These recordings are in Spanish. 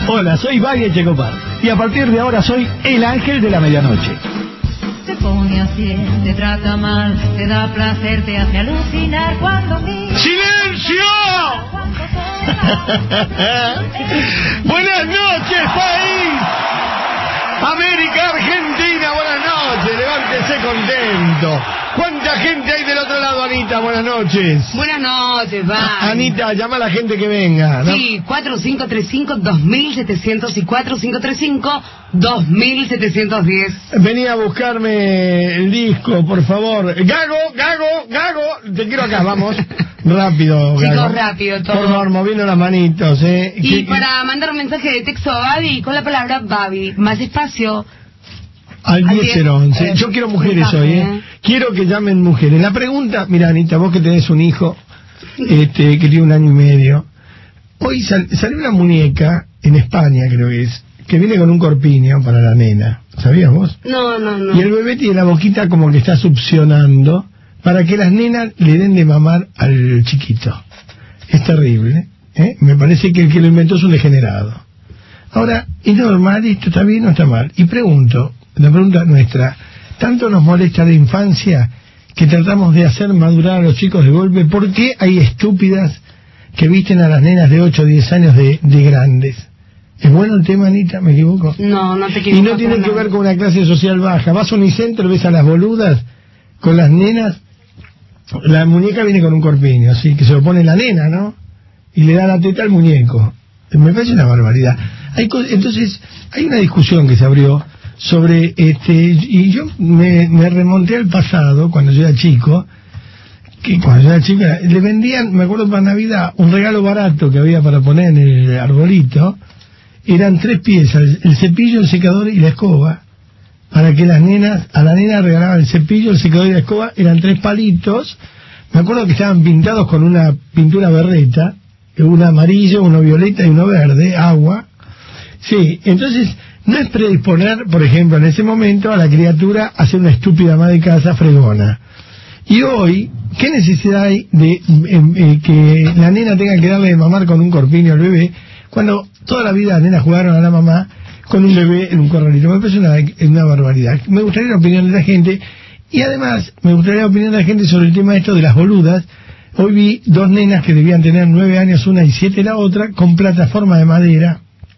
Hola, soy Valle Checopar y a partir de ahora soy el ángel de la medianoche. Te pone así, te trata mal, te da placer, te hace alucinar cuando mira. ¡Silencio! Buenas noches, país. América, Argentina, buenas noches. Levántese contento. ¿Cuánta gente hay del otro lado, Anita? Buenas noches. Buenas noches, va. Anita, llama a la gente que venga, ¿no? Sí, 4535-2700 y 4535-2710. Vení a buscarme el disco, por favor. Gago, te quiero acá, vamos. Rápido, Chicos, Gago. rápido todo. Por favor, moviendo las manitos, Y para mandar un mensaje de texto a Babi con la palabra Babi, más espacio. Al 1011. Yo quiero mujeres hoy, Quiero que llamen mujeres. La pregunta, mira, Anita, vos que tenés un hijo que tiene 1 año y medio. Hoy salió una muñeca en España, creo que viene con un corpiño para la nena. ¿Sabías vos? No. Y el bebé tiene la boquita como que está succionando para que las nenas le den de mamar al chiquito. Es terrible, Me parece que el que lo inventó es un degenerado. Ahora, ¿es normal esto? ¿Está bien o está mal? Y pregunto, la pregunta nuestra, ¿tanto nos molesta la infancia que tratamos de hacer madurar a los chicos de golpe? ¿Por qué hay estúpidas que visten a las nenas de 8 o 10 años de grandes? ¿Es bueno el tema, Anita? ¿Me equivoco? No te equivocas. Y no tiene que ver con una clase social baja. Vas a Unicentro, ves a las boludas con las nenas. La muñeca viene con un corpiño, así que se lo pone la nena, ¿no? Y le da la teta al muñeco. Me parece una barbaridad. Entonces, hay una discusión que se abrió sobre y yo me remonté al pasado cuando yo era chico, le vendían, me acuerdo para Navidad, un regalo barato que había para poner en el arbolito. Eran 3 piezas, el cepillo, el secador y la escoba, para que a la nena regalaban el cepillo, el secador y la escoba. Eran 3 palitos, me acuerdo que estaban pintados con una pintura berreta, uno amarillo, uno violeta y uno verde, agua. Sí, entonces no es predisponer, por ejemplo, en ese momento a la criatura a ser una estúpida ama de casa fregona. Y hoy, ¿qué necesidad hay de que la nena tenga que darle de mamar con un corpiño al bebé, cuando toda la vida las nenas jugaron a la mamá con un bebé en un corralito? Me parece una barbaridad. Me gustaría la opinión de la gente, y además me gustaría la opinión de la gente sobre el tema esto de las boludas. Hoy vi 2 nenas que debían tener 9 años una y 7 la otra, con plataforma de madera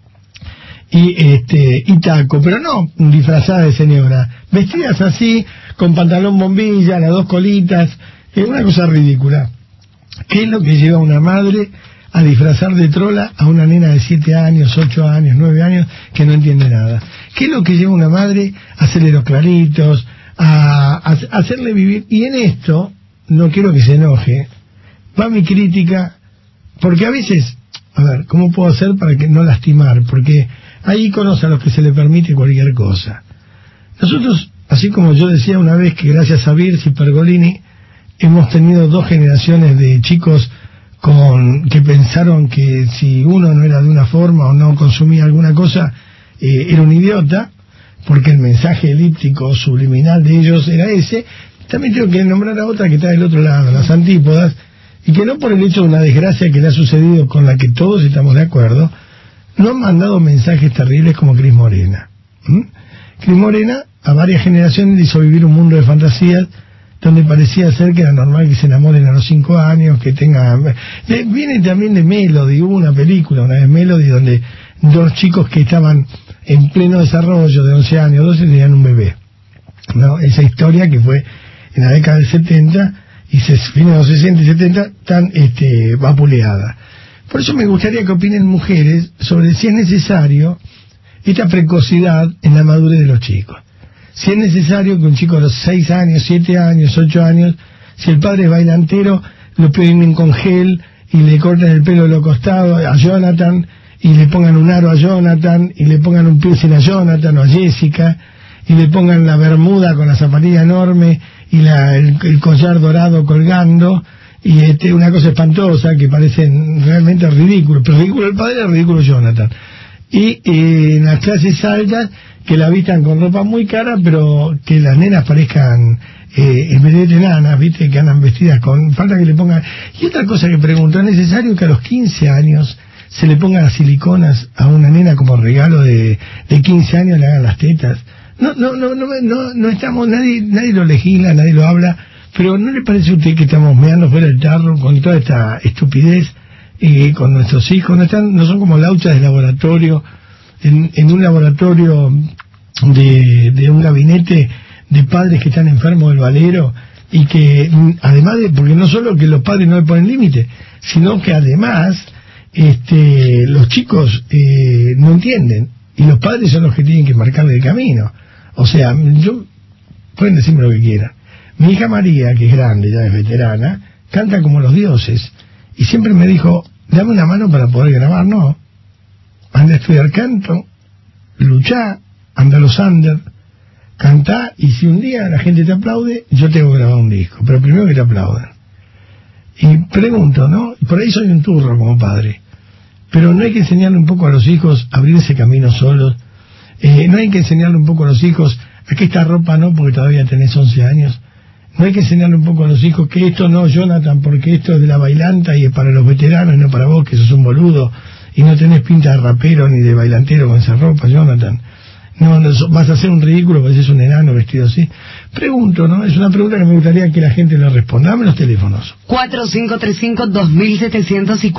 y taco, pero no disfrazadas de señora, vestidas así, con pantalón bombilla, las 2 colitas, una cosa ridícula. ¿Qué es lo que lleva a una madre a disfrazar de trola a una nena de 7 años, 8 años, 9 años que no entiende nada? ¿Qué es lo que lleva a una madre a hacerle los claritos, a hacerle vivir? Y en esto, no quiero que se enoje, va mi crítica, porque a veces, a ver, ¿cómo puedo hacer para que no lastimar? Porque hay íconos a los que se le permite cualquier cosa. Nosotros, así como yo decía una vez que gracias a Birsi y Pergolini hemos tenido 2 generaciones de chicos que pensaron que si uno no era de una forma o no consumía alguna cosa, era un idiota, porque el mensaje elíptico subliminal de ellos era ese. También tengo que nombrar a otra que está del otro lado, las antípodas, y que no por el hecho de una desgracia que le ha sucedido, con la que todos estamos de acuerdo, no han mandado mensajes terribles como Cris Morena. Cris Morena a varias generaciones le hizo vivir un mundo de fantasías donde parecía ser que era normal que se enamoren a los 5 años, que tengan... Viene también de Melody, hubo una película una vez, Melody, donde 2 chicos que estaban en pleno desarrollo de 11 años, 12, tenían un bebé, ¿no? Esa historia que fue en la década del 70 y fines de los 60 y 70 tan vapuleada. Por eso me gustaría que opinen mujeres sobre si es necesario esta precocidad en la madurez de los chicos. Si es necesario que un chico a los 6 años, 7 años, 8 años, si el padre es bailantero, lo peinen con gel y le corten el pelo de los costados a Jonathan, y le pongan un aro a Jonathan, y le pongan un piercing a Jonathan o a Jessica, y le pongan la bermuda con la zapatilla enorme y el collar dorado colgando, y una cosa espantosa que parece realmente ridículo, pero ridículo el padre, ridículo Jonathan. Y en las clases altas, que la vistan con ropa muy cara, pero que las nenas parezcan en vez de enanas, viste, que andan vestidas con... falta que le pongan... Y otra cosa que pregunto, ¿es necesario que a los 15 años se le pongan siliconas a una nena como regalo de 15 años, le hagan las tetas. No estamos, nadie lo legisla, nadie lo habla, pero ¿no le parece a usted que estamos meando fuera del tarro con toda esta estupidez con nuestros hijos? No son como lauchas de laboratorio, en un laboratorio de un gabinete de padres que están enfermos del valero, y que además porque no solo que los padres no le ponen límite, sino que además los chicos no entienden, y los padres son los que tienen que marcarle el camino. O sea, pueden decirme lo que quieran. Mi hija María, que es grande, ya es veterana, canta como los dioses, y siempre me dijo, dame una mano para poder grabar. No, anda a estudiar canto, luchá, anda a los under, cantá, y si un día la gente te aplaude, yo tengo que grabar un disco, pero primero que te aplaudan. Y pregunto, ¿no? Por ahí soy un turro como padre, pero no hay que enseñarle un poco a los hijos a abrir ese camino solos. No hay que enseñarle un poco a los hijos a que esta ropa no, porque todavía tenés 11 años. No hay que enseñarle un poco a los hijos que esto no, Jonathan, porque esto es de la bailanta y es para los veteranos y no para vos, que sos un boludo y no tenés pinta de rapero ni de bailantero con esa ropa, Jonathan. No, vas a hacer un ridículo porque sos un enano vestido así. Pregunto, ¿no? Es una pregunta que me gustaría que la gente le responda. Dame los teléfonos. 4535-2700 y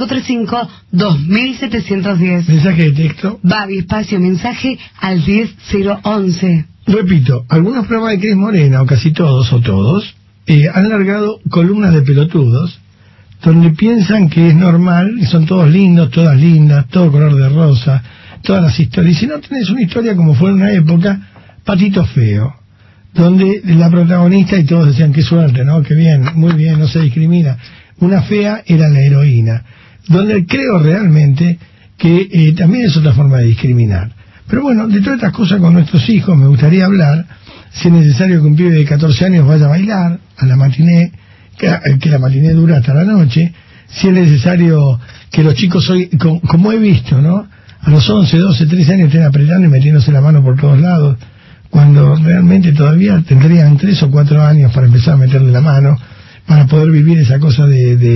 4535-2710. Mensaje de texto. Babi, espacio, mensaje al 10011. Repito, algunos programas de Cris Morena, o casi todos, han largado columnas de pelotudos, donde piensan que es normal, y son todos lindos, todas lindas, todo color de rosa, todas las historias. Y si no tenés una historia como fue en una época, Patito Feo, donde la protagonista, y todos decían, qué suerte, ¿no? Qué bien, muy bien, no se discrimina. Una fea era la heroína, donde creo realmente que también es otra forma de discriminar. Pero bueno, de todas estas cosas con nuestros hijos me gustaría hablar. Si es necesario que un pibe de 14 años vaya a bailar a la matiné, que la matiné dura hasta la noche. Si es necesario que los chicos hoy, como he visto, ¿no? A los 11, 12, 13 años estén apretando y metiéndose la mano por todos lados, cuando realmente todavía tendrían 3 o 4 años para empezar a meterle la mano, para poder vivir esa cosa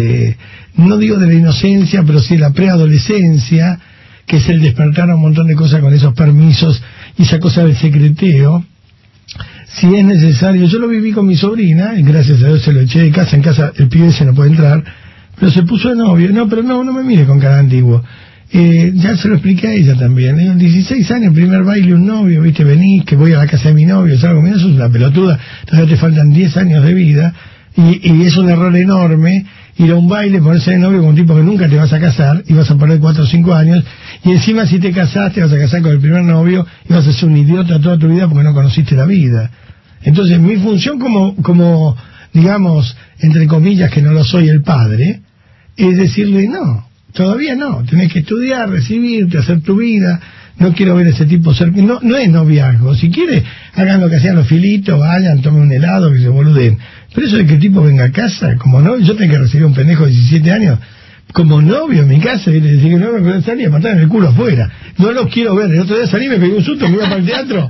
no digo de la inocencia, pero sí de la preadolescencia, que es el despertar a un montón de cosas con esos permisos y esa cosa del secreteo. Si es necesario, yo lo viví con mi sobrina, y gracias a Dios se lo eché de casa, en casa el pibe se no puede entrar, pero se puso de novio. No, pero no me mire con cara antiguo. Ya se lo expliqué a ella también. 16 años, primer baile, un novio, viste, venís, que voy a la casa de mi novio, salgo conmigo, eso es una pelotuda, todavía te faltan 10 años de vida, y es un error enorme ir a un baile, ponerse de novio con un tipo que nunca te vas a casar, y vas a perder 4 o 5 años, y encima si te casás, te vas a casar con el primer novio, y vas a ser un idiota toda tu vida porque no conociste la vida. Entonces mi función como digamos, entre comillas, que no lo soy el padre, es decirle no, todavía no, tenés que estudiar, recibirte, hacer tu vida. No quiero ver ese tipo cerca. No es noviazgo. Si quiere, hagan lo que hacían los filitos, vayan, tomen un helado, que se boluden. Pero eso de que el tipo venga a casa, como novio, yo tengo que recibir a un pendejo de 17 años como novio en mi casa y le decía que no me pueden salir y apartarme el culo afuera. No los quiero ver. El otro día salí, me pegué un susto, me iba para el teatro.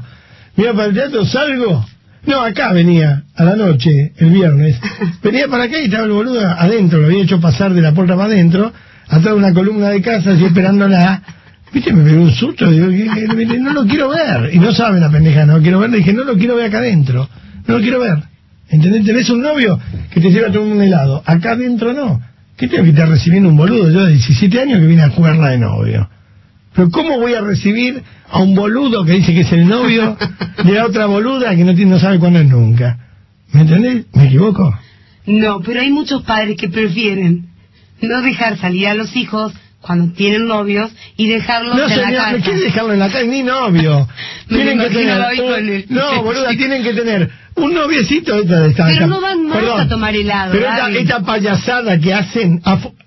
Salgo. No, acá venía, a la noche, el viernes. Venía para acá y estaba el boludo adentro, lo había hecho pasar de la puerta para adentro, atrás de una columna de casa, así esperándola. Viste, me pegó un susto, digo, no lo quiero ver. Y no sabe la pendeja, no lo quiero ver. Le dije, no lo quiero ver acá adentro. No lo quiero ver. ¿Entendés? Tenés un novio que te lleva a tomar un helado. Acá adentro no. ¿Qué tengo que estar recibiendo un boludo? Yo de 17 años que vine a jugarla de novio. Pero ¿cómo voy a recibir a un boludo que dice que es el novio de la otra boluda que no sabe cuándo es nunca? ¿Me entendés? ¿Me equivoco? No, pero hay muchos padres que prefieren no dejar salir a los hijos cuando tienen novios y dejarlos en la casa. No, ¿quién dejarlo en la casa? Ni novio. Tienen que tener no, boluda, tienen que tener un noviecito pero no van más a tomar helado. Pero esta payasada que hacen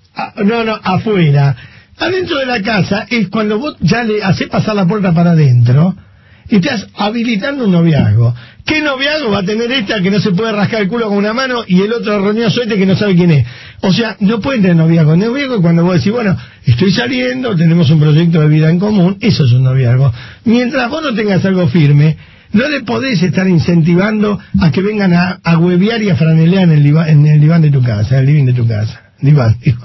afuera, adentro de la casa, es cuando vos ya le hacés pasar la puerta para adentro, estás habilitando un noviazgo. ¿Qué noviazgo va a tener esta que no se puede rascar el culo con una mano y el otro roñoso que no sabe quién es? O sea, no pueden tener noviazgo. Noviazgo es cuando vos decís, bueno, estoy saliendo, tenemos un proyecto de vida en común, eso es un noviazgo. Mientras vos no tengas algo firme, no le podés estar incentivando a que vengan a huevear y a franelear en el diván de tu casa, en el living de tu casa. divanlito.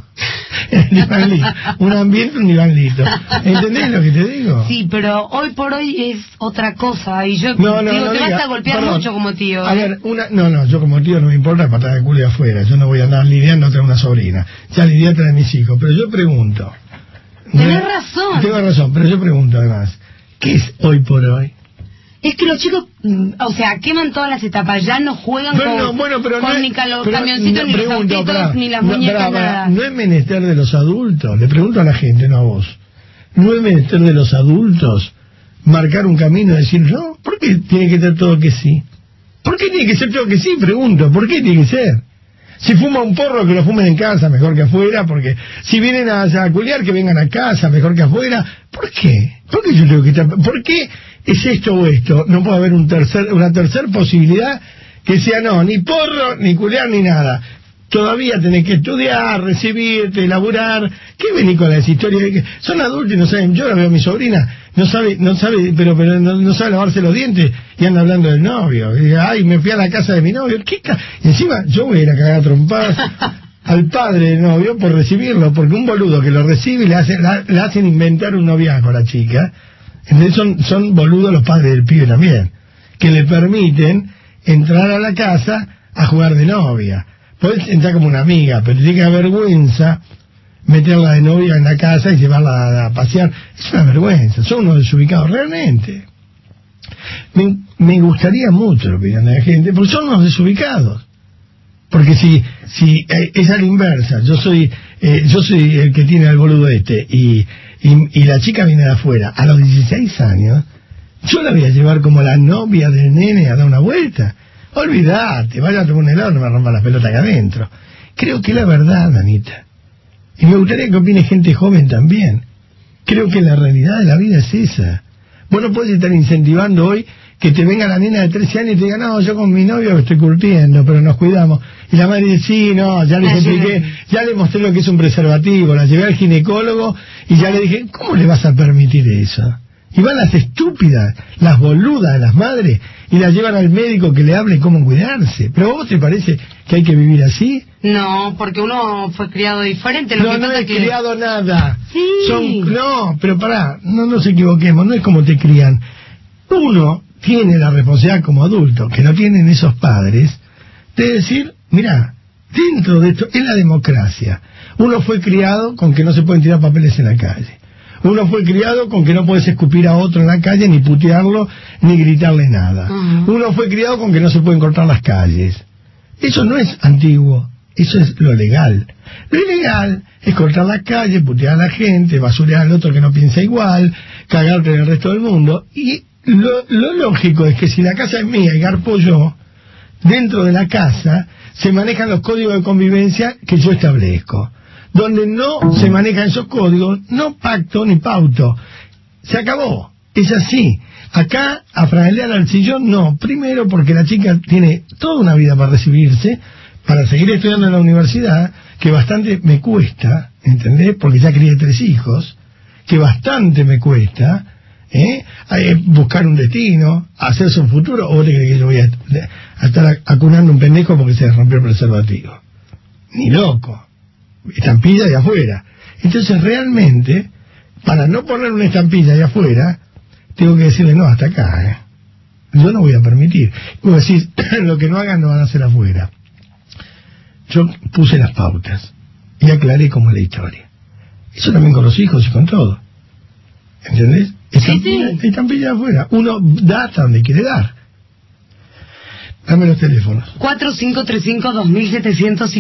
Un ambiente, un divanlito. ¿Entendés lo que te digo? Sí, pero hoy por hoy es otra cosa. Y yo no, te vas a golpear mucho como tío. A ver, yo como tío no me importa patada de culo de afuera. Yo no voy a andar lidiando a una sobrina. Ya lidié a mis hijos. Pero yo pregunto. Tenés razón. Tengo razón, pero yo pregunto además. ¿Qué es hoy por hoy? Es que los chicos, o sea, queman todas las etapas, ya no juegan con ni los camioncitos, ni los autitos, ni las muñecas, nada. No es menester de los adultos, le pregunto a la gente, no a vos. No es menester de los adultos marcar un camino y decir, no, ¿por qué tiene que ser todo que sí? ¿Por qué tiene que ser todo que sí? Pregunto, ¿por qué tiene que ser? Si fuma un porro, que lo fumen en casa, mejor que afuera, porque si vienen a culiar, que vengan a casa, mejor que afuera. ¿Por qué? ¿Por qué yo tengo que estar? ¿Por qué es esto o esto? No puede haber una tercera posibilidad que sea ni porro, ni culiar, ni nada. Todavía tenés que estudiar, recibirte, laburar. ¿Qué venís con las historias? Son adultos y no saben. Yo la veo a mi sobrina, no sabe, pero no sabe lavarse los dientes y anda hablando del novio. Y, ay, me fui a la casa de mi novio. Y encima yo voy a ir a cagar a trompadas al padre del novio por recibirlo, porque un boludo que lo recibe le hacen inventar un noviazgo a la chica. Entonces son boludos los padres del pibe también, que le permiten entrar a la casa a jugar de novia. Podés entrar como una amiga, pero tiene que dar vergüenza meterla de novia en la casa y llevarla a pasear. Es una vergüenza, son unos desubicados realmente. Me gustaría mucho lo que digan la gente, porque son unos desubicados. Porque si es a la inversa, yo soy el que tiene al boludo y la chica viene de afuera a los 16 años, yo la voy a llevar como la novia del nene a dar una vuelta. Olvídate, vaya a tomar un helado, no me rompa las pelotas acá adentro. Creo que es la verdad, Anita. Y me gustaría que opine gente joven también. Creo que la realidad de la vida es esa. Vos no podés estar incentivando hoy que te venga la nena de 13 años y te diga, no, yo con mi novio lo estoy curtiendo, pero nos cuidamos. Y la madre dice, sí, no, ya les expliqué, ya le mostré lo que es un preservativo, la llevé al ginecólogo y ya le dije, ¿cómo le vas a permitir eso? Y van las estúpidas, las boludas de las madres y las llevan al médico que le hable cómo cuidarse. ¿Pero a vos te parece que hay que vivir así? No, porque uno fue criado diferente. No he criado nada. Sí. No, pero pará, no nos equivoquemos, no es como te crían. Uno tiene la responsabilidad como adulto, que no tienen esos padres, de decir, mira, dentro de esto es la democracia. Uno fue criado con que no se pueden tirar papeles en la calle. Uno fue criado con que no puedes escupir a otro en la calle, ni putearlo, ni gritarle nada. Uno fue criado con que no se pueden cortar las calles. Eso no es antiguo, eso es lo legal. Lo ilegal es cortar la calle, putear a la gente, basurear al otro que no piensa igual, cagarte en el resto del mundo. Y lo lógico es que si la casa es mía y garpo yo, dentro de la casa se manejan los códigos de convivencia que yo establezco. Donde no se manejan esos códigos, no pacto ni pauto. Se acabó. Es así. Acá, a franelear al sillón, no. Primero, porque la chica tiene toda una vida para recibirse, para seguir estudiando en la universidad, que bastante me cuesta, ¿entendés? Porque ya crié 3 hijos, que bastante me cuesta, buscar un destino, hacerse un futuro, o te crees que yo voy a estar acunando un pendejo porque se rompió el preservativo. Ni loco. Estampilla de afuera. Entonces realmente, para no poner una estampilla de afuera, tengo que decirle, no, hasta acá, yo no voy a permitir. Voy a decir, lo que no hagan lo van a hacer afuera. Yo puse las pautas y aclaré cómo es la historia. Eso también con los hijos y con todo. ¿Entendés? Estampilla de afuera. Uno da hasta donde quiere dar. Dame los teléfonos. 4535-2700 y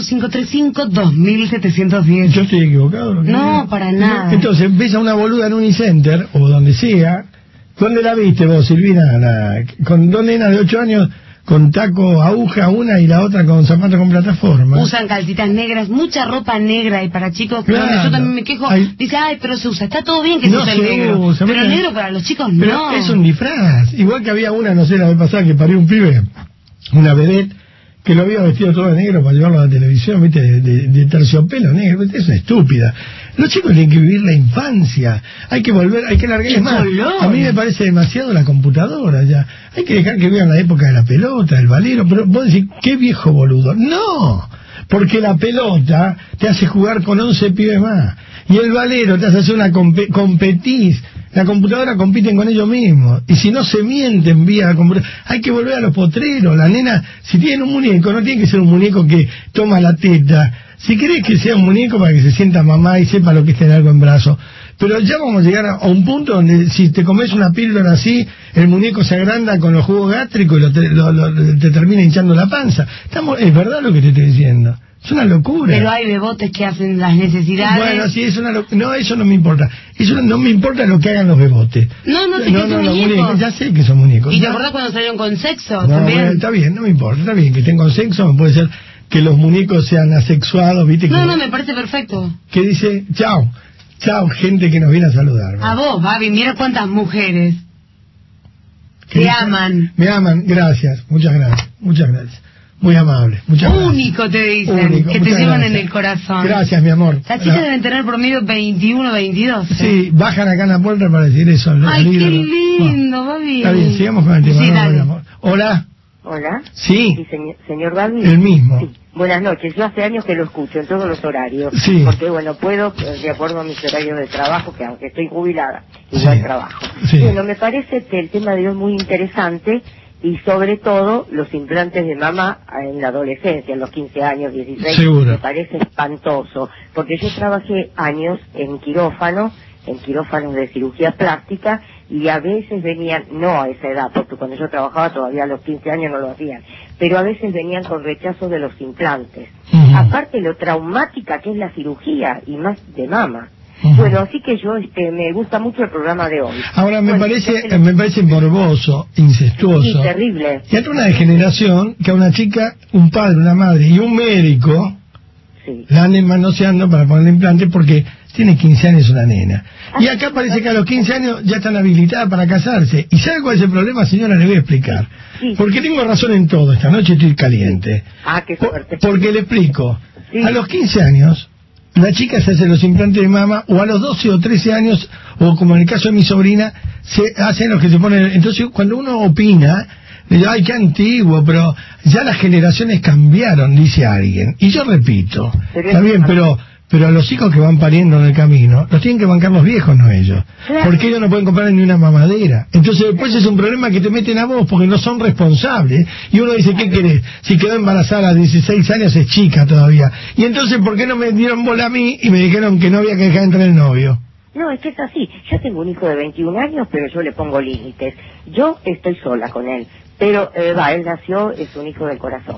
4535-2710. ¿Yo estoy equivocado? No, para nada. Entonces, ves a una boluda en Unicenter, o donde sea. ¿Dónde la viste vos, Silvina? Con 2 nenas de 8 años, con taco, aguja, una y la otra con zapatos con plataforma. Usan calcitas negras, mucha ropa negra, y para chicos, claro, yo también me quejo, dice, ay, pero se usa, está todo bien que no se use el negro, pero el negro para los chicos pero no. Es un disfraz, igual que había una, no sé, la vez pasada que parió un pibe, una vedette, que lo había vestido todo de negro para llevarlo a la televisión, ¿viste? De terciopelo negro, ¿viste? Es una estúpida. Los chicos tienen que vivir la infancia, hay que volver, hay que largar, es más, a mí me parece demasiado la computadora ya, hay que dejar que vivan la época de la pelota, del valero, pero vos decís, qué viejo boludo, no, porque la pelota te hace jugar con 11 pibes más, y el valero te hace hacer una competís, la computadora compiten con ellos mismos, y si no se mienten vía la computadora, hay que volver a los potreros. La nena, si tiene un muñeco, no tiene que ser un muñeco que toma la teta, si querés que sea un muñeco para que se sienta mamá y sepa lo que es tener algo en brazo. Pero ya vamos a llegar a un punto donde si te comes una píldora así, el muñeco se agranda con los jugos gástricos y te termina hinchando la panza. Es verdad lo que te estoy diciendo. Es una locura. Pero hay bebotes que hacen las necesidades. Bueno, sí, es una locura. No, eso no me importa. Eso no me importa lo que hagan los bebotes. No, sé que son muñecos. Ya sé que son muñecos. ¿Y te acordás cuando salieron con sexo? No, también. Bueno, está bien, no me importa. Está bien que tengan sexo, puede ser que los muñecos sean asexuados, ¿viste? No, me parece perfecto. Que dice, chao, gente que nos viene a saludar. A vos, Babi, mira cuántas mujeres te aman. Me aman, gracias, muchas gracias. Muy amable, muchas gracias. Único te dicen, que te llevan en el corazón. Gracias, mi amor. Las chicas deben tener promedio 21, 22. Sí, bajan acá en la puerta para decir eso. Ay, qué lindo, Babi. Está bien, sigamos con el tema. Sí, dale. Hola. Hola. Sí. Señor Babi. El mismo. Sí. Buenas noches. Yo hace años que lo escucho en todos los horarios. Sí. Porque, bueno, puedo, de acuerdo a mis horarios de trabajo, que aunque estoy jubilada, igual trabajo. Sí. Bueno, me parece que el tema de hoy es muy interesante y sobre todo los implantes de mama en la adolescencia, en los 15 años, 16. Seguro. Me parece espantoso. Porque yo trabajé años en quirófanos de cirugía plástica, y a veces venían, no a esa edad, porque cuando yo trabajaba todavía a los 15 años no lo hacían, pero a veces venían con rechazo de los implantes. Aparte lo traumática que es la cirugía, y más de mama. Bueno, así que yo me gusta mucho el programa de hoy. Ahora me parece morboso, incestuoso. Sí, terrible. Y hay una degeneración que a una chica, un padre, una madre y un médico la anden manoseando para ponerle implante porque tiene 15 años una nena. Y acá parece que a los 15 años ya están habilitadas para casarse. ¿Y sabe cuál es el problema, señora? Le voy a explicar. Porque tengo razón en todo, esta noche estoy caliente. Qué suerte. Porque le explico. A los 15 años, la chica se hace los implantes de mama, o a los 12 o 13 años, o como en el caso de mi sobrina, se hacen los que se ponen. Entonces, cuando uno opina, le digo, ay, qué antiguo, pero ya las generaciones cambiaron, dice alguien. Y yo repito, está bien, pero a los hijos que van pariendo en el camino, los tienen que bancar los viejos, no ellos. Porque ellos no pueden comprar ni una mamadera. Entonces después es un problema que te meten a vos, porque no son responsables. Y uno dice, ¿qué querés? Si quedó embarazada a 16 años es chica todavía. Y entonces, ¿por qué no me dieron bola a mí y me dijeron que no había que dejar entrar el novio? No, es que es así. Yo tengo un hijo de 21 años, pero yo le pongo límites. Yo estoy sola con él. Pero, él nació, es un hijo del corazón.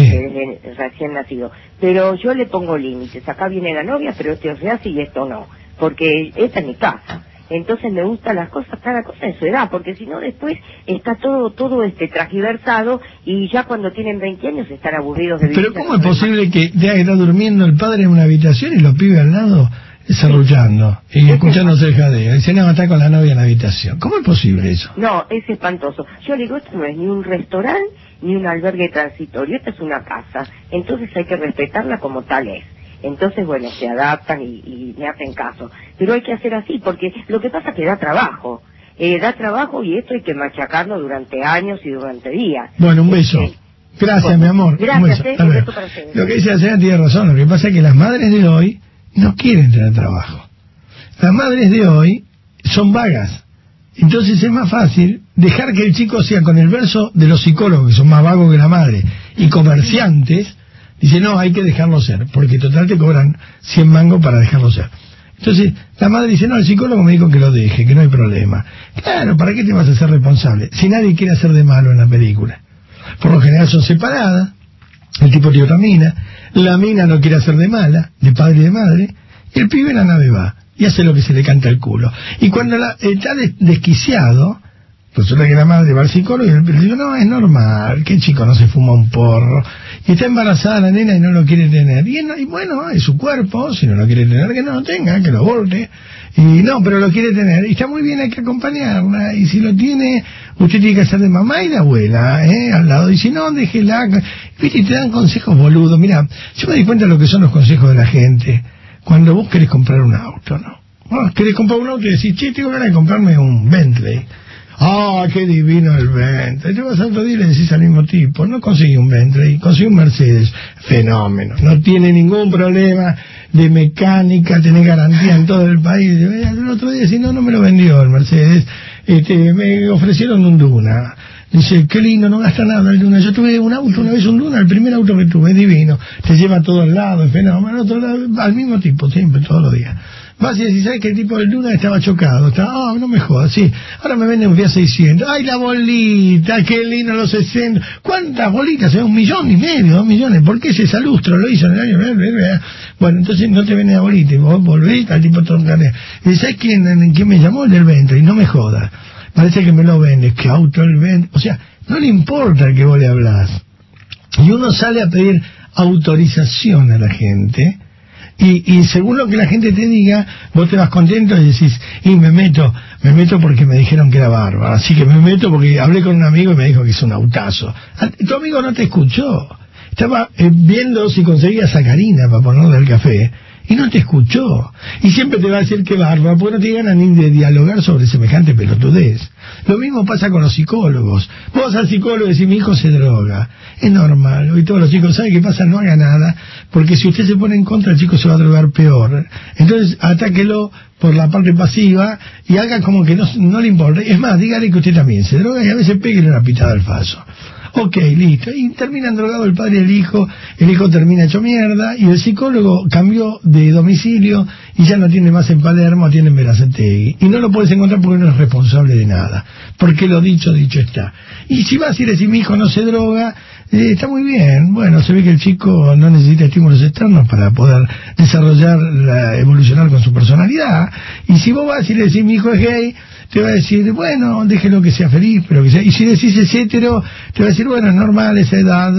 Recién nacido. Pero yo le pongo límites. Acá viene la novia, pero esto se hace y esto no. Porque esta es mi casa. Entonces me gustan las cosas, cada cosa en su edad, porque si no después está todo transgiversado, y ya cuando tienen 20 años están aburridos de vivir. Pero ¿cómo es posible que está durmiendo el padre en una habitación y los pibes al lado desarrollando y escuchándose el jadeo? Dice, no, está con la novia en la habitación. ¿Cómo es posible eso? No, es espantoso. Yo le digo, esto no es ni un restaurante ni un albergue transitorio, esta es una casa. Entonces hay que respetarla como tal es. Entonces, bueno, se adaptan y me hacen caso. Pero hay que hacer así, porque lo que pasa es que da trabajo. Da trabajo, y esto hay que machacarlo durante años y durante días. Bueno, un beso. Gracias, mi amor. Gracias, un beso para ustedes. Lo que dice la señora tiene razón. Lo que pasa es que las madres de hoy no quieren tener trabajo. Las madres de hoy son vagas. Entonces es más fácil dejar que el chico sea con el verso de los psicólogos, que son más vagos que la madre, y comerciantes. Dice, no, hay que dejarlo ser, porque total te cobran 100 mangos para dejarlo ser. Entonces, la madre dice, no, el psicólogo me dijo que lo deje, que no hay problema. Claro, ¿para qué te vas a hacer responsable? Si nadie quiere hacer de malo en la película. Por lo general son separadas, el tipo tiene otra mina, la mina no quiere hacer de mala, de padre y de madre, y el pibe en la nave va, y hace lo que se le canta el culo. Y cuando está desquiciado, resulta que la madre va al psicólogo y el pibe dice, no, es normal, que el chico no se fuma un porro, y está embarazada la nena y no lo quiere tener, y bueno, es su cuerpo, si no lo quiere tener, que no lo tenga, que lo aborte, y no, pero lo quiere tener, y está muy bien, hay que acompañarla, y si lo tiene, usted tiene que hacer de mamá y de abuela, al lado, y si no, déjela, viste, y te dan consejos boludos. Mira, yo me di cuenta de lo que son los consejos de la gente, cuando vos querés comprar un auto, ¿no? Vos querés comprar un auto y decís, che, tengo ganas de comprarme un Bentley, qué divino el Bentley. Te vas a otro día y le decís al mismo tipo, no conseguí un Bentley, conseguí un Mercedes. Fenómeno, no tiene ningún problema de mecánica, tiene garantía en todo el país. El otro día decís, no me lo vendió el Mercedes, me ofrecieron un Duna. Dice, qué lindo, no gasta nada el Duna. Yo tuve un auto una vez, un Duna, el primer auto que tuve, divino, te lleva a todos lados, fenómeno, al mismo tipo, siempre, todos los días. Vas y decís, ¿sabes que el tipo del Duna estaba chocado? No me jodas, sí. Ahora me venden un Fiat 600. ¡Ay, la bolita! ¡Qué lindo los 60! ¿Cuántas bolitas? 1,5 millones, 2 millones. ¿Por qué ese salustro lo hizo en el año? Bueno, entonces no te vende la bolita y vos volvés al tipo todo carne. Y ¿sabes quién me llamó? El del Bentley. No me jodas. Parece que me lo vendes. ¿Qué auto el Bentley? O sea, no le importa que vos le hablás. Y uno sale a pedir autorización a la gente. Y según lo que la gente te diga, vos te vas contento y decís, me meto porque me dijeron que era bárbaro, así que me meto porque hablé con un amigo y me dijo que es un autazo. Tu amigo no te escuchó, estaba viendo si conseguía sacarina para ponerle al café, y no te escuchó, y siempre te va a decir que bárbaro, porque no te ganan ni de dialogar sobre semejante pelotudez. Lo mismo pasa con los psicólogos. Vos vas al psicólogo y decís, mi hijo se droga, es normal, y todos los chicos, ¿saben qué pasa? No haga nada, porque si usted se pone en contra, el chico se va a drogar peor. Entonces, atáquelo por la parte pasiva, y haga como que no le importa. Es más, dígale que usted también se droga, y a veces péguele una pitada al falso. Ok, listo. Y terminan drogados el padre y el hijo termina hecho mierda, y el psicólogo cambió de domicilio y ya no tiene más en Palermo, tiene en Berazategui. Y no lo puedes encontrar porque no es responsable de nada. Porque lo dicho está. Y si vas y le decís, mi hijo no se droga, está muy bien. Bueno, se ve que el chico no necesita estímulos externos para poder evolucionar con su personalidad. Y si vos vas y le decís, mi hijo es gay, te va a decir, bueno, déjelo que sea feliz, pero que sea. Y si decís es hetero, te va a decir, bueno, es normal esa edad.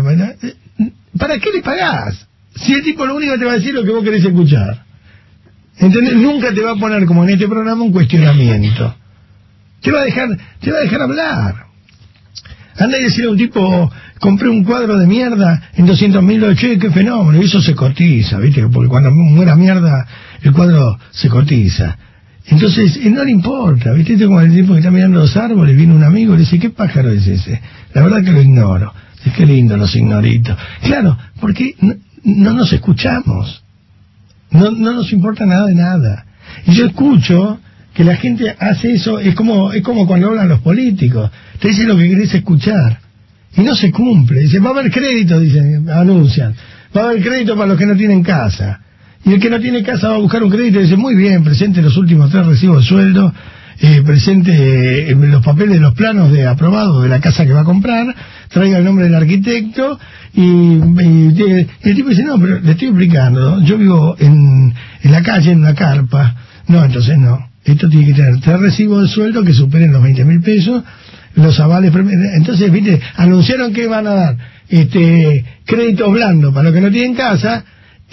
¿Para qué le pagás? Si el tipo lo único que te va a decir es lo que vos querés escuchar. ¿Entendés? Nunca te va a poner, como en este programa, un cuestionamiento. Te va a dejar hablar. Anda y decirle a un tipo, compré un cuadro de mierda en 200.000 $, qué fenómeno, y eso se cotiza, ¿viste? Porque cuando muera mierda, el cuadro se cotiza. Entonces, no le importa, ¿viste? Esto es como el tipo que está mirando los árboles, viene un amigo y le dice, ¿qué pájaro es ese? La verdad que lo ignoro. Dice, qué lindo los ignoritos. Claro, porque no nos escuchamos. No nos importa nada de nada. Y yo escucho que la gente hace eso, es como cuando hablan los políticos. Te dicen lo que querés escuchar. Y no se cumple. Dicen, va a haber crédito, dicen, anuncian. Va a haber crédito para los que no tienen casa. Y el que no tiene casa va a buscar un crédito y dice, muy bien, presente los últimos 3 recibos de sueldo, presente los papeles de los planos de aprobado de la casa que va a comprar, traiga el nombre del arquitecto, y el tipo dice, no, pero le estoy explicando, yo vivo en la calle, en una carpa. No, entonces no. Esto tiene que tener 3 recibos de sueldo que superen los 20.000 pesos, los avales. Entonces, viste, anunciaron que van a dar créditos blandos para los que no tienen casa,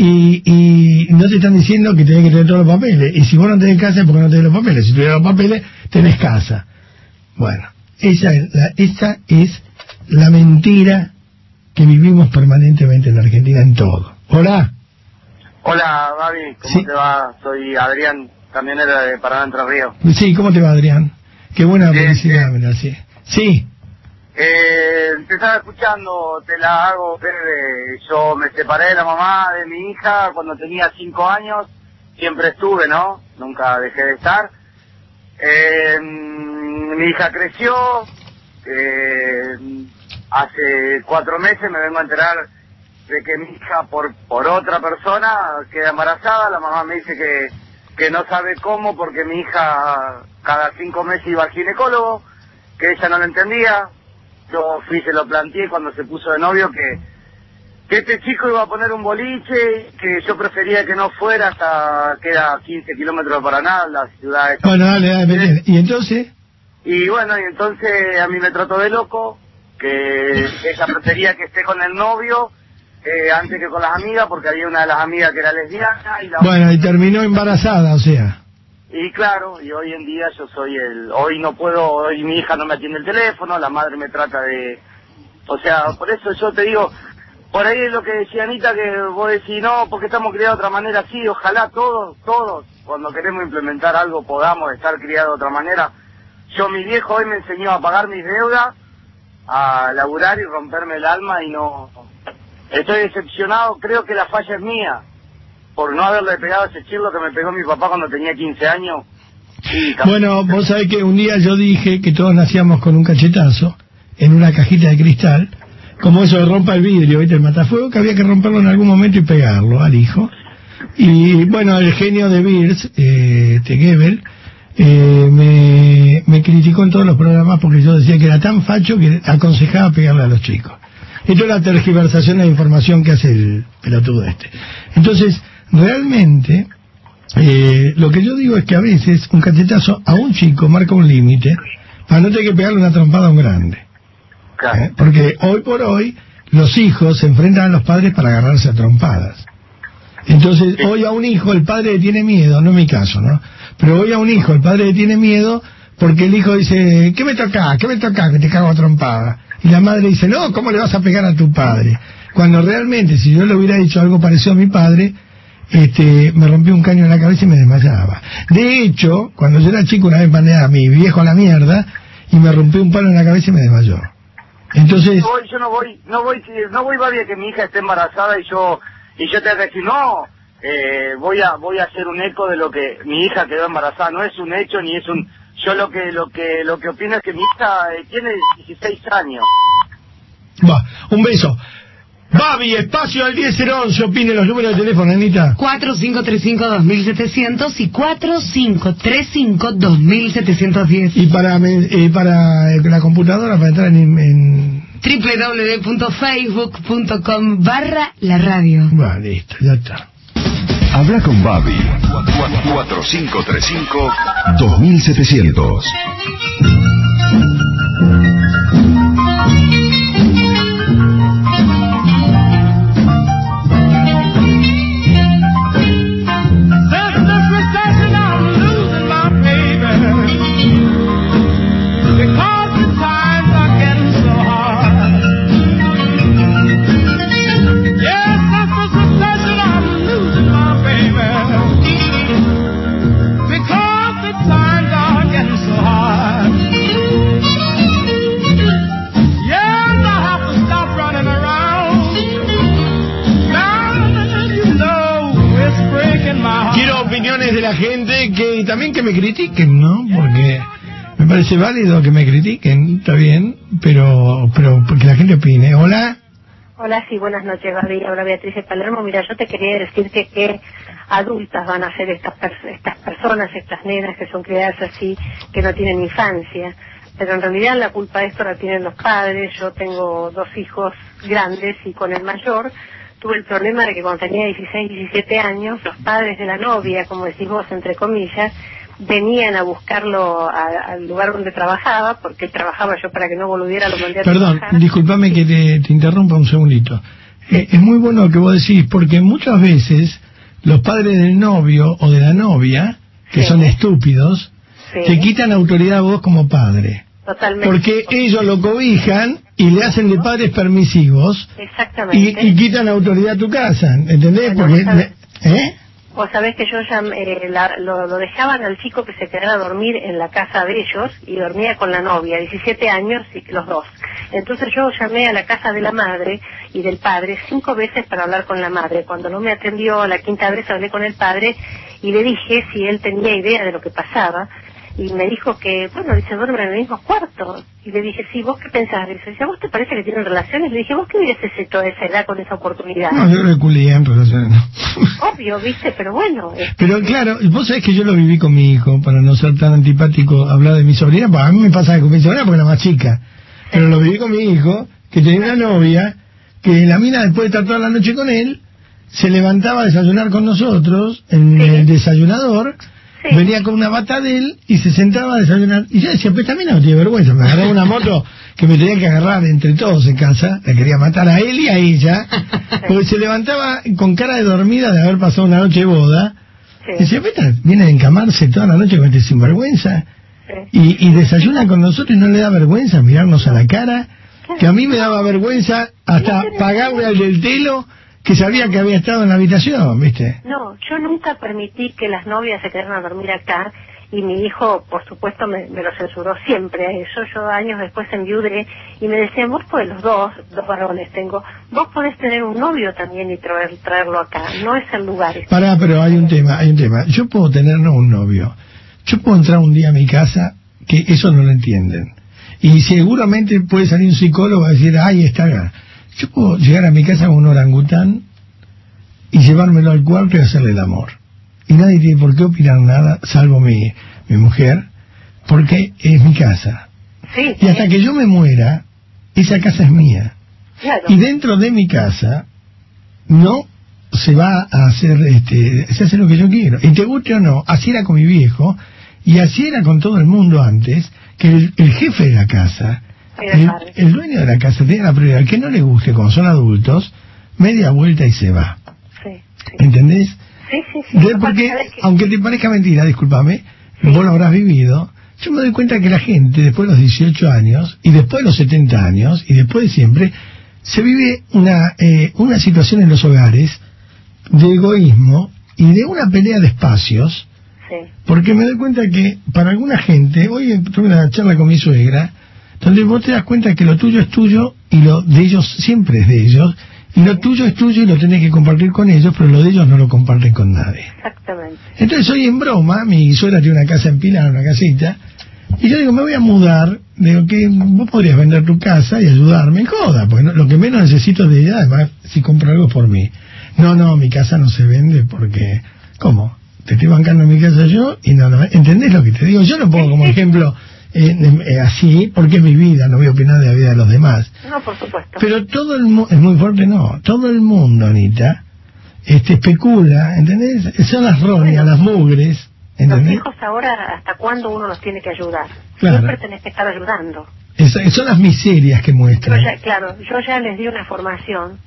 y no te están diciendo que tenés que tener todos los papeles. Y si vos no tenés casa es porque no tenés los papeles. Si tuvieras los papeles, tenés casa. Bueno, esa es la mentira que vivimos permanentemente en la Argentina en todo. Hola. Hola, Babi, ¿cómo te va? Soy Adrián, camionero de Paraná, Entre Ríos. Sí, ¿cómo te va, Adrián? Qué buena publicidad, mira, sí. Sí. Te estaba escuchando, te la hago breve. Yo me separé de la mamá de mi hija cuando tenía 5 años. Siempre estuve, ¿no? Nunca dejé de estar. Mi hija creció. Hace 4 meses me vengo a enterar de que mi hija por otra persona queda embarazada. La mamá me dice que no sabe cómo, porque mi hija cada 5 meses iba al ginecólogo, que ella no lo entendía. Yo se lo planteé cuando se puso de novio que este chico iba a poner un boliche, que yo prefería que no fuera hasta que era 15 kilómetros de Paraná, la ciudad de... Bueno, dale, ¿y entonces? Y bueno, y entonces a mí me trató de loco, que ella prefería que esté con el novio antes que con las amigas, porque había una de las amigas que era lesbiana. Bueno, y terminó embarazada, o sea. Y claro, y hoy en día yo soy hoy no puedo, hoy mi hija no me atiende el teléfono, la madre me trata de... O sea, por eso yo te digo, por ahí es lo que decía Anita, que vos decís, no, porque estamos criados de otra manera, sí, ojalá todos, cuando queremos implementar algo podamos estar criados de otra manera. mi viejo hoy me enseñó a pagar mis deudas, a laburar y romperme el alma, y no... Estoy decepcionado, creo que la falla es mía, por no haberle pegado ese chirlo que me pegó mi papá cuando tenía 15 años. Bueno, vos sabés que un día yo dije que todos nacíamos con un cachetazo en una cajita de cristal, como eso de rompa el vidrio, ¿viste? El matafuego, que había que romperlo en algún momento y pegarlo al hijo. Y bueno, el genio de Beers, Goebbels, me criticó en todos los programas porque yo decía que era tan facho que aconsejaba pegarle a los chicos. Esto es la tergiversación de la información que hace el pelotudo este. Entonces, realmente, lo que yo digo es que a veces un cachetazo a un chico marca un límite para no tener que pegarle una trompada a un grande. Porque hoy por hoy los hijos se enfrentan a los padres para agarrarse a trompadas. Entonces, hoy a un hijo el padre le tiene miedo, no es mi caso, ¿no? Pero hoy a un hijo el padre le tiene miedo porque el hijo dice, ¿qué me toca? ¿Qué me toca? Que te cago a trompada. Y la madre dice, no, ¿cómo le vas a pegar a tu padre? Cuando realmente, si yo le hubiera dicho algo parecido a mi padre, me rompí un caño en la cabeza y me desmayaba. De hecho, cuando yo era chico, una vez mandé a mi viejo a la mierda y me rompí un palo en la cabeza y me desmayó. Entonces... Yo no voy, Babi, a que mi hija esté embarazada y yo te voy a decir, no, voy a hacer un eco de lo que mi hija quedó embarazada. No es un hecho ni es un... Yo lo que opino es que mi hija tiene 16 años. Va, un beso. Babi, espacio al 10-011, opine los números de teléfono, Anita. 4535-2700 y 4535-2710. Y para la computadora, para entrar en www.facebook.com/la radio. Va, listo, ya está. Habla con Babi. 4535-2700. De la gente que también que me critiquen, ¿no? Porque me parece válido que me critiquen, está bien, pero porque la gente opine. Hola. Hola, sí, buenas noches, Gaby. Habla Beatriz de Palermo. Mira, yo te quería decir que qué adultas van a ser estas personas, estas nenas que son criadas así, que no tienen infancia. Pero en realidad la culpa de esto la tienen los padres. Yo tengo 2 hijos grandes y con el mayor tuve el problema de que cuando tenía 16, 17 años, los padres de la novia, como decís vos, entre comillas, venían a buscarlo al lugar donde trabajaba, porque trabajaba yo para que no boludiera, lo mandé a Perdón, trabajar. Discúlpame que te interrumpa un segundito. Es muy bueno lo que vos decís, porque muchas veces los padres del novio o de la novia, que son estúpidos, te quitan autoridad a vos como padre. Totalmente. Porque ellos lo cobijan y le hacen de padres permisivos. Exactamente. Y quitan autoridad a tu casa, ¿entendés? Bueno, porque Vos sabés que yo ya lo dejaban al chico que se quedara a dormir en la casa de ellos y dormía con la novia, 17 años, y los dos. Entonces yo llamé a la casa de la madre y del padre 5 veces para hablar con la madre. Cuando no me atendió la 5ª vez hablé con el padre y le dije si él tenía idea de lo que pasaba. Y me dijo que, bueno, dice, duermen en el mismo cuarto. Y le dije, sí, ¿vos qué pensás? Dice, ¿a vos te parece que tienen relaciones? Le dije, ¿vos qué hubieses hecho a esa edad con esa oportunidad? No, yo reculé en relaciones, no. Obvio, ¿viste? Pero bueno. Pero claro, vos sabés que yo lo viví con mi hijo, para no ser tan antipático hablar de mi sobrina, pues a mí me pasa con mi sobrina porque era más chica. Pero lo viví con mi hijo, que tenía una novia, que la mina después de estar toda la noche con él, se levantaba a desayunar con nosotros, en el desayunador. Sí. Venía con una bata de él y se sentaba a desayunar. Y yo decía, pues también no tiene vergüenza. Me agarraba una moto que me tenía que agarrar entre todos en casa. La quería matar a él y a ella. Porque se levantaba con cara de dormida de haber pasado una noche de boda. Sí. Y decía, viene a encamarse toda la noche con este sinvergüenza. Sí. Y desayuna con nosotros y no le da vergüenza mirarnos a la cara. Que a mí me daba vergüenza hasta pagarle al del telo, que sabía que había estado en la habitación, ¿viste? No, yo nunca permití que las novias se quedaran a dormir acá, y mi hijo, por supuesto, me lo censuró siempre a eso. Yo años después enviudé y me decían, vos podés, los dos varones tengo, vos podés tener un novio también y traerlo acá, no es el lugar. Pero hay un tema. Yo puedo tener un novio, yo puedo entrar un día a mi casa, que eso no lo entienden, y seguramente puede salir un psicólogo a decir, ay, está acá. Yo puedo llegar a mi casa con un orangután y llevármelo al cuarto y hacerle el amor. Y nadie tiene por qué opinar nada, salvo mi mujer, porque es mi casa. Sí, y hasta que yo me muera, esa casa es mía. Claro. Y dentro de mi casa no se va a hacer, se hace lo que yo quiero. Y te guste o no, así era con mi viejo, y así era con todo el mundo antes, que el jefe de la casa, el dueño de la casa tiene la prioridad. Al que no le guste, cuando son adultos, media vuelta y se va. Sí. ¿Entendés? Sí. Porque, aunque te parezca mentira, discúlpame, vos lo habrás vivido, yo me doy cuenta que la gente, después de los 18 años, y después de los 70 años, y después de siempre, se vive una situación en los hogares de egoísmo y de una pelea de espacios, porque me doy cuenta que para alguna gente, hoy tuve una charla con mi suegra, donde vos te das cuenta que lo tuyo es tuyo y lo de ellos siempre es de ellos, y lo tuyo es tuyo y lo tenés que compartir con ellos, pero lo de ellos no lo comparten con nadie. Exactamente. Entonces hoy en broma, mi suegra tiene una casa en Pilar, una casita, y yo digo, me voy a mudar, digo que vos podrías vender tu casa y ayudarme, joda, porque lo que menos necesito es de ella, además, si compro algo es por mí. No, mi casa no se vende porque, ¿cómo? Te estoy bancando en mi casa yo y no, ¿entendés lo que te digo? Yo lo pongo como ejemplo así, porque es mi vida, no voy a opinar de la vida de los demás. No, por supuesto. Pero todo el mundo, es muy fuerte, no, todo el mundo, Anita, especula, ¿entendés? Son las ronias, las mugres, ¿entendés? Los hijos ahora, ¿hasta cuándo uno los tiene que ayudar? Claro. Siempre tenés que estar ayudando. Son las miserias que muestran. Yo ya les di una formación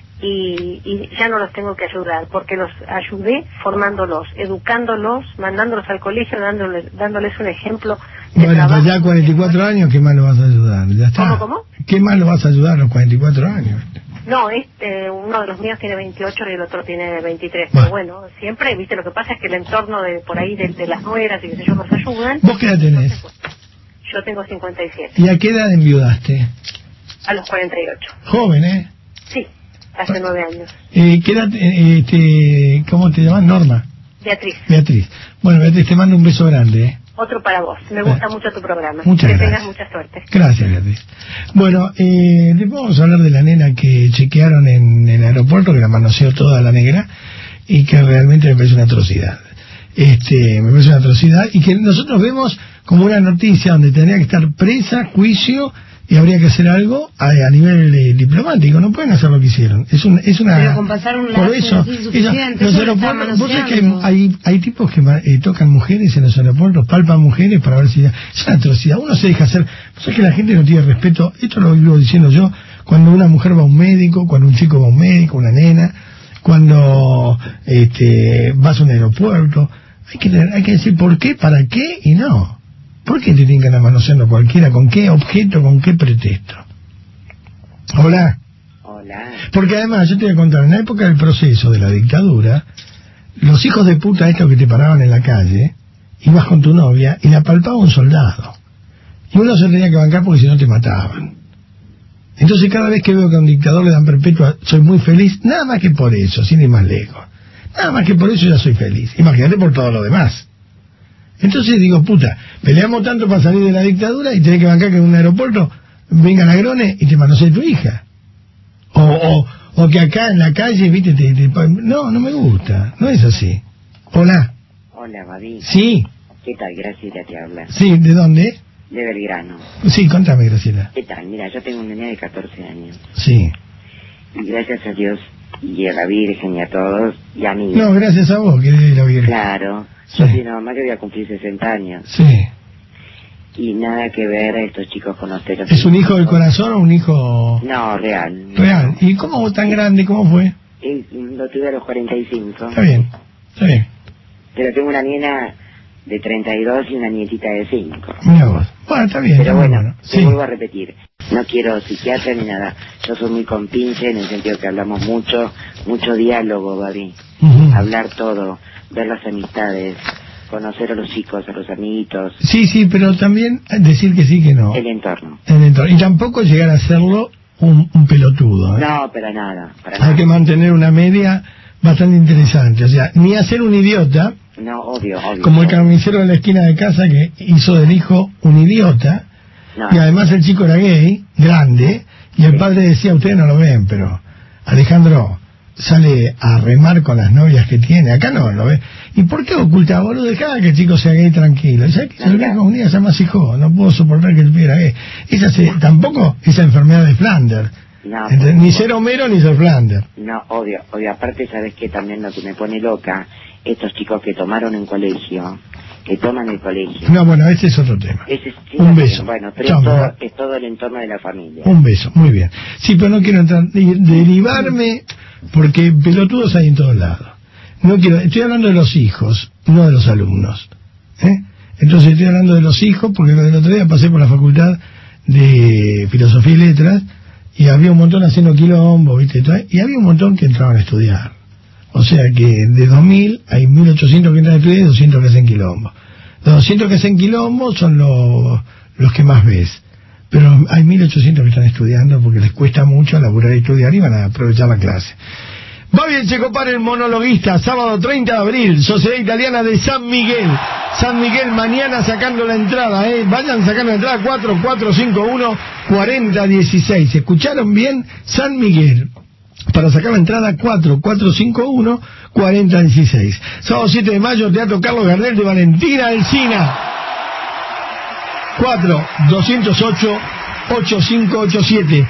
y ya no los tengo que ayudar, porque los ayudé formándolos, educándolos, mandándolos al colegio, dándoles un ejemplo de trabajo. Pues ya 44 años, ¿qué más lo vas a ayudar? Ya está. ¿Cómo? ¿Qué más lo vas a ayudar a los 44 años? No, uno de los míos tiene 28 y el otro tiene 23. Pero bueno, siempre, viste, lo que pasa es que el entorno de por ahí de las nueras y qué sé yo nos ayudan. ¿Vos qué edad tenés? Yo tengo 57. ¿Y a qué edad enviudaste? A los 48. Joven, ¿eh? Sí, hace 9 años. ¿Qué edad, cómo te llamas? Norma. Beatriz. Bueno, Beatriz, te mando un beso grande. Otro para vos. Me gusta mucho tu programa. Muchas gracias. Que tengas mucha suerte. Gracias, Beatriz. Bueno, después vamos a hablar de la nena que chequearon en el aeropuerto, que la manoseó toda la negra, y que realmente me parece una atrocidad. Me parece una atrocidad, y que nosotros vemos como una noticia donde tendría que estar presa, juicio, y habría que hacer algo a nivel diplomático. No pueden hacer lo que hicieron. Es una. Pero con pasar un por eso, los aeropuertos, vos sabés que hay tipos que tocan mujeres en los aeropuertos, palpan mujeres para ver si es una atrocidad. Uno se deja hacer. Vos sabés que la gente no tiene respeto. Esto lo vivo diciendo yo. Cuando una mujer va a un médico, cuando un chico va a un médico, una nena, cuando vas a un aeropuerto, hay que decir por qué, para qué y no. ¿Por qué te tienen que andar manoseando cualquiera? ¿Con qué objeto? ¿Con qué pretexto? Hola. Porque además, yo te voy a contar, en la época del proceso de la dictadura, los hijos de puta estos que te paraban en la calle, ibas con tu novia y la palpaba un soldado. Y uno se tenía que bancar porque si no te mataban. Entonces cada vez que veo que a un dictador le dan perpetua, soy muy feliz, nada más que por eso, sin ir más lejos. Nada más que por eso ya soy feliz. Imagínate por todo lo demás. Entonces digo, puta, peleamos tanto para salir de la dictadura y tenés que bancar que en un aeropuerto venga Lagrone y te manosee tu hija. O que acá en la calle, viste, no me gusta, no es así. Hola. Hola, Babi. Sí. ¿Qué tal? Graciela te habla. Sí, ¿de dónde? De Belgrano. Sí, contame, Graciela. ¿Qué tal? Mira, yo tengo un nene de 14 años. Sí. Y gracias a Dios y a la Virgen y a todos y a mí. No, gracias a vos, que es la Virgen. Claro. Yo soy una mamá que voy a cumplir 60 años. Sí. Y nada que ver a estos chicos con ustedes. ¿Es un hijo del corazón o un hijo...? No, real. Real. ¿Y cómo tan grande? ¿Cómo fue? Lo tuve a los 45. Está bien. Pero tengo una nena de 32 y una nietita de 5. Mira vos. Bueno, está bien. Pero está bueno, te vuelvo a repetir. No quiero psiquiatra ni nada. Yo soy muy compinche en el sentido que hablamos mucho diálogo, Babi. Hablar todo, ver las amistades. conocer a los chicos, a los amiguitos. Sí, pero también decir que sí, que no. El entorno. Y tampoco llegar a hacerlo un pelotudo. No, para nada. Hay que mantener una media bastante interesante. O sea, ni hacer un idiota. No, obvio. Como el carnicero de la esquina de casa que hizo del hijo un idiota. No. Y además el chico era gay, grande, y el padre decía, ustedes no lo ven, pero Alejandro sale a remar con las novias que tiene, acá no lo ve. ¿Y por qué oculta, boludo? Dejá que el chico sea gay tranquilo. Y ¿sabes qué? Si el un día se llama hijo, no puedo soportar que el pibe era gay. Tampoco esa enfermedad de Flanders. No, ni ser Homero ni ser Flanders. No, obvio. Aparte, ¿sabes qué? También lo que me pone loca, estos chicos que tomaron en colegio, que toman el colegio. No, bueno, ese es otro tema. Un beso. Bueno, pero es todo el entorno de la familia. Un beso, muy bien. Sí, pero no quiero derivarme, porque pelotudos hay en todos lados. Estoy hablando de los hijos, no de los alumnos. Entonces estoy hablando de los hijos, porque el otro día pasé por la facultad de Filosofía y Letras, y había un montón haciendo quilombo, ¿viste? Y había un montón que entraban a estudiar. O sea que de 2000 hay 1800 que entran a estudiar y 200 que hacen quilombo. Los 200 que hacen quilombo son los que más ves. Pero hay 1800 que están estudiando porque les cuesta mucho laburar y estudiar y van a aprovechar la clase. Va bien, Checopar, el monologuista, sábado 30 de abril, Sociedad Italiana de San Miguel. San Miguel, mañana sacando la entrada, vayan sacando la entrada, 4451-4016. ¿Escucharon bien? San Miguel. Para sacar la entrada, 4451-4016. Sábado 7 de mayo, Teatro Carlos Gardel de Valentina Alsina. 4-208-8587.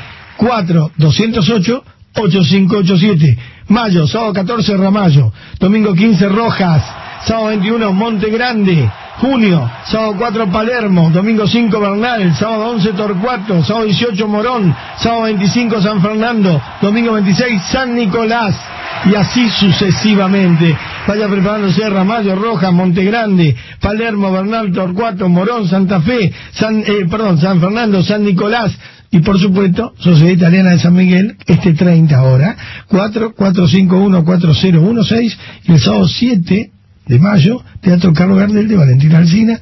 4-208-8587. Mayo, sábado 14, Ramallo. Domingo 15, Rojas. Sábado 21, Monte Grande. Junio, sábado 4, Palermo. Domingo 5, Bernal. Sábado 11, Torcuato. Sábado 18, Morón. Sábado 25, San Fernando. Domingo 26, San Nicolás. Y así sucesivamente. Vaya preparándose Ramallo, Rojas, Monte Grande, Palermo, Bernal, Torcuato, Morón, Santa Fe, San Fernando, San Nicolás. Y por supuesto, Sociedad Italiana de San Miguel, 30 horas, 4451-4016, y el sábado 7 de mayo, Teatro Carlos Gardel de Valentina Alsina,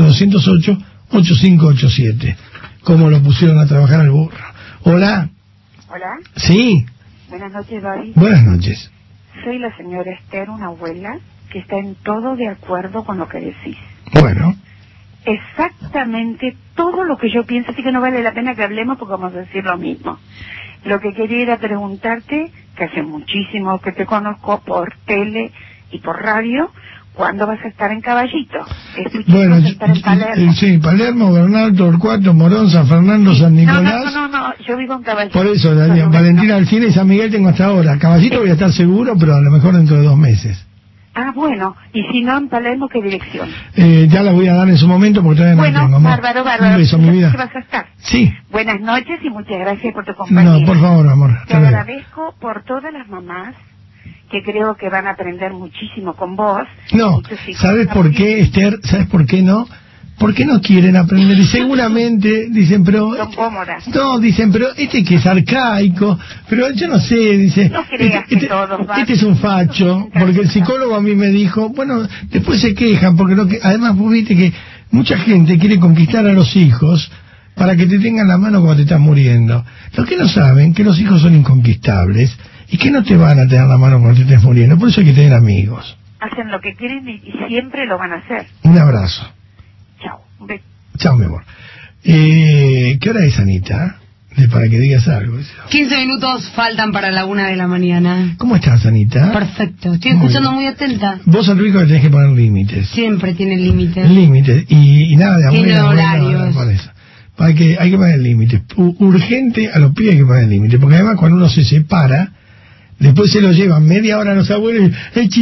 4208-8587. ¿Cómo lo pusieron a trabajar al burro? Hola. Hola. Sí. Buenas noches, Babi. Buenas noches. Soy la señora Esther, una abuela, que está en todo de acuerdo con lo que decís. Bueno. Exactamente todo lo que yo pienso, así que no vale la pena que hablemos porque vamos a decir lo mismo. Lo que quería era preguntarte, que hace muchísimo que te conozco por tele y por radio, ¿cuándo vas a estar en Caballito? Bueno, vas a estar en Palermo. Sí, Palermo, Bernal, Torcuato, Morón, San Fernando, sí. San Nicolás. No, yo vivo en Caballito. Por eso, Valentina Alsina y San Miguel tengo hasta ahora. Caballito voy a estar seguro, pero a lo mejor dentro de 2 meses. Ah, bueno, y si no en Palermo, ¿qué dirección? Ya la voy a dar en su momento porque todavía no tengo. Bueno, bárbaro. Un beso, mi vida. ¿Qué vas a estar? Sí. Buenas noches y muchas gracias por tu compañía. No, por favor, amor. Te agradezco por todas las mamás que creo que van a aprender muchísimo con vos. No, ¿sabes por qué, Esther? ¿Sabes por qué no? Porque no quieren aprender y seguramente dicen, pero son cómodas. No, dicen, pero que es arcaico, pero yo no sé, dice, no creas que todos este es un facho, porque el psicólogo a mí me dijo, bueno, después se quejan, porque además vos viste que mucha gente quiere conquistar a los hijos para que te tengan la mano cuando te estás muriendo. Lo que no saben, que los hijos son inconquistables y que no te van a tener la mano cuando te estés muriendo, por eso hay que tener amigos. Hacen lo que quieren y siempre lo van a hacer. Un abrazo. Chao. Un beso. Chao, mi amor. ¿Qué hora es, Anita? Para que digas algo. 15 minutos faltan para la 1 de la mañana. ¿Cómo estás, Anita? Perfecto. Estoy escuchando muy atenta. Vos, Enrico, tenés que poner límites. Siempre tiene límites. Límites. Y nada de tiene horarios. Por eso. Hay que poner límites. Urgente a los pibes hay que poner límites. Porque además cuando uno se separa, después se lo llevan media hora a los abuelos y el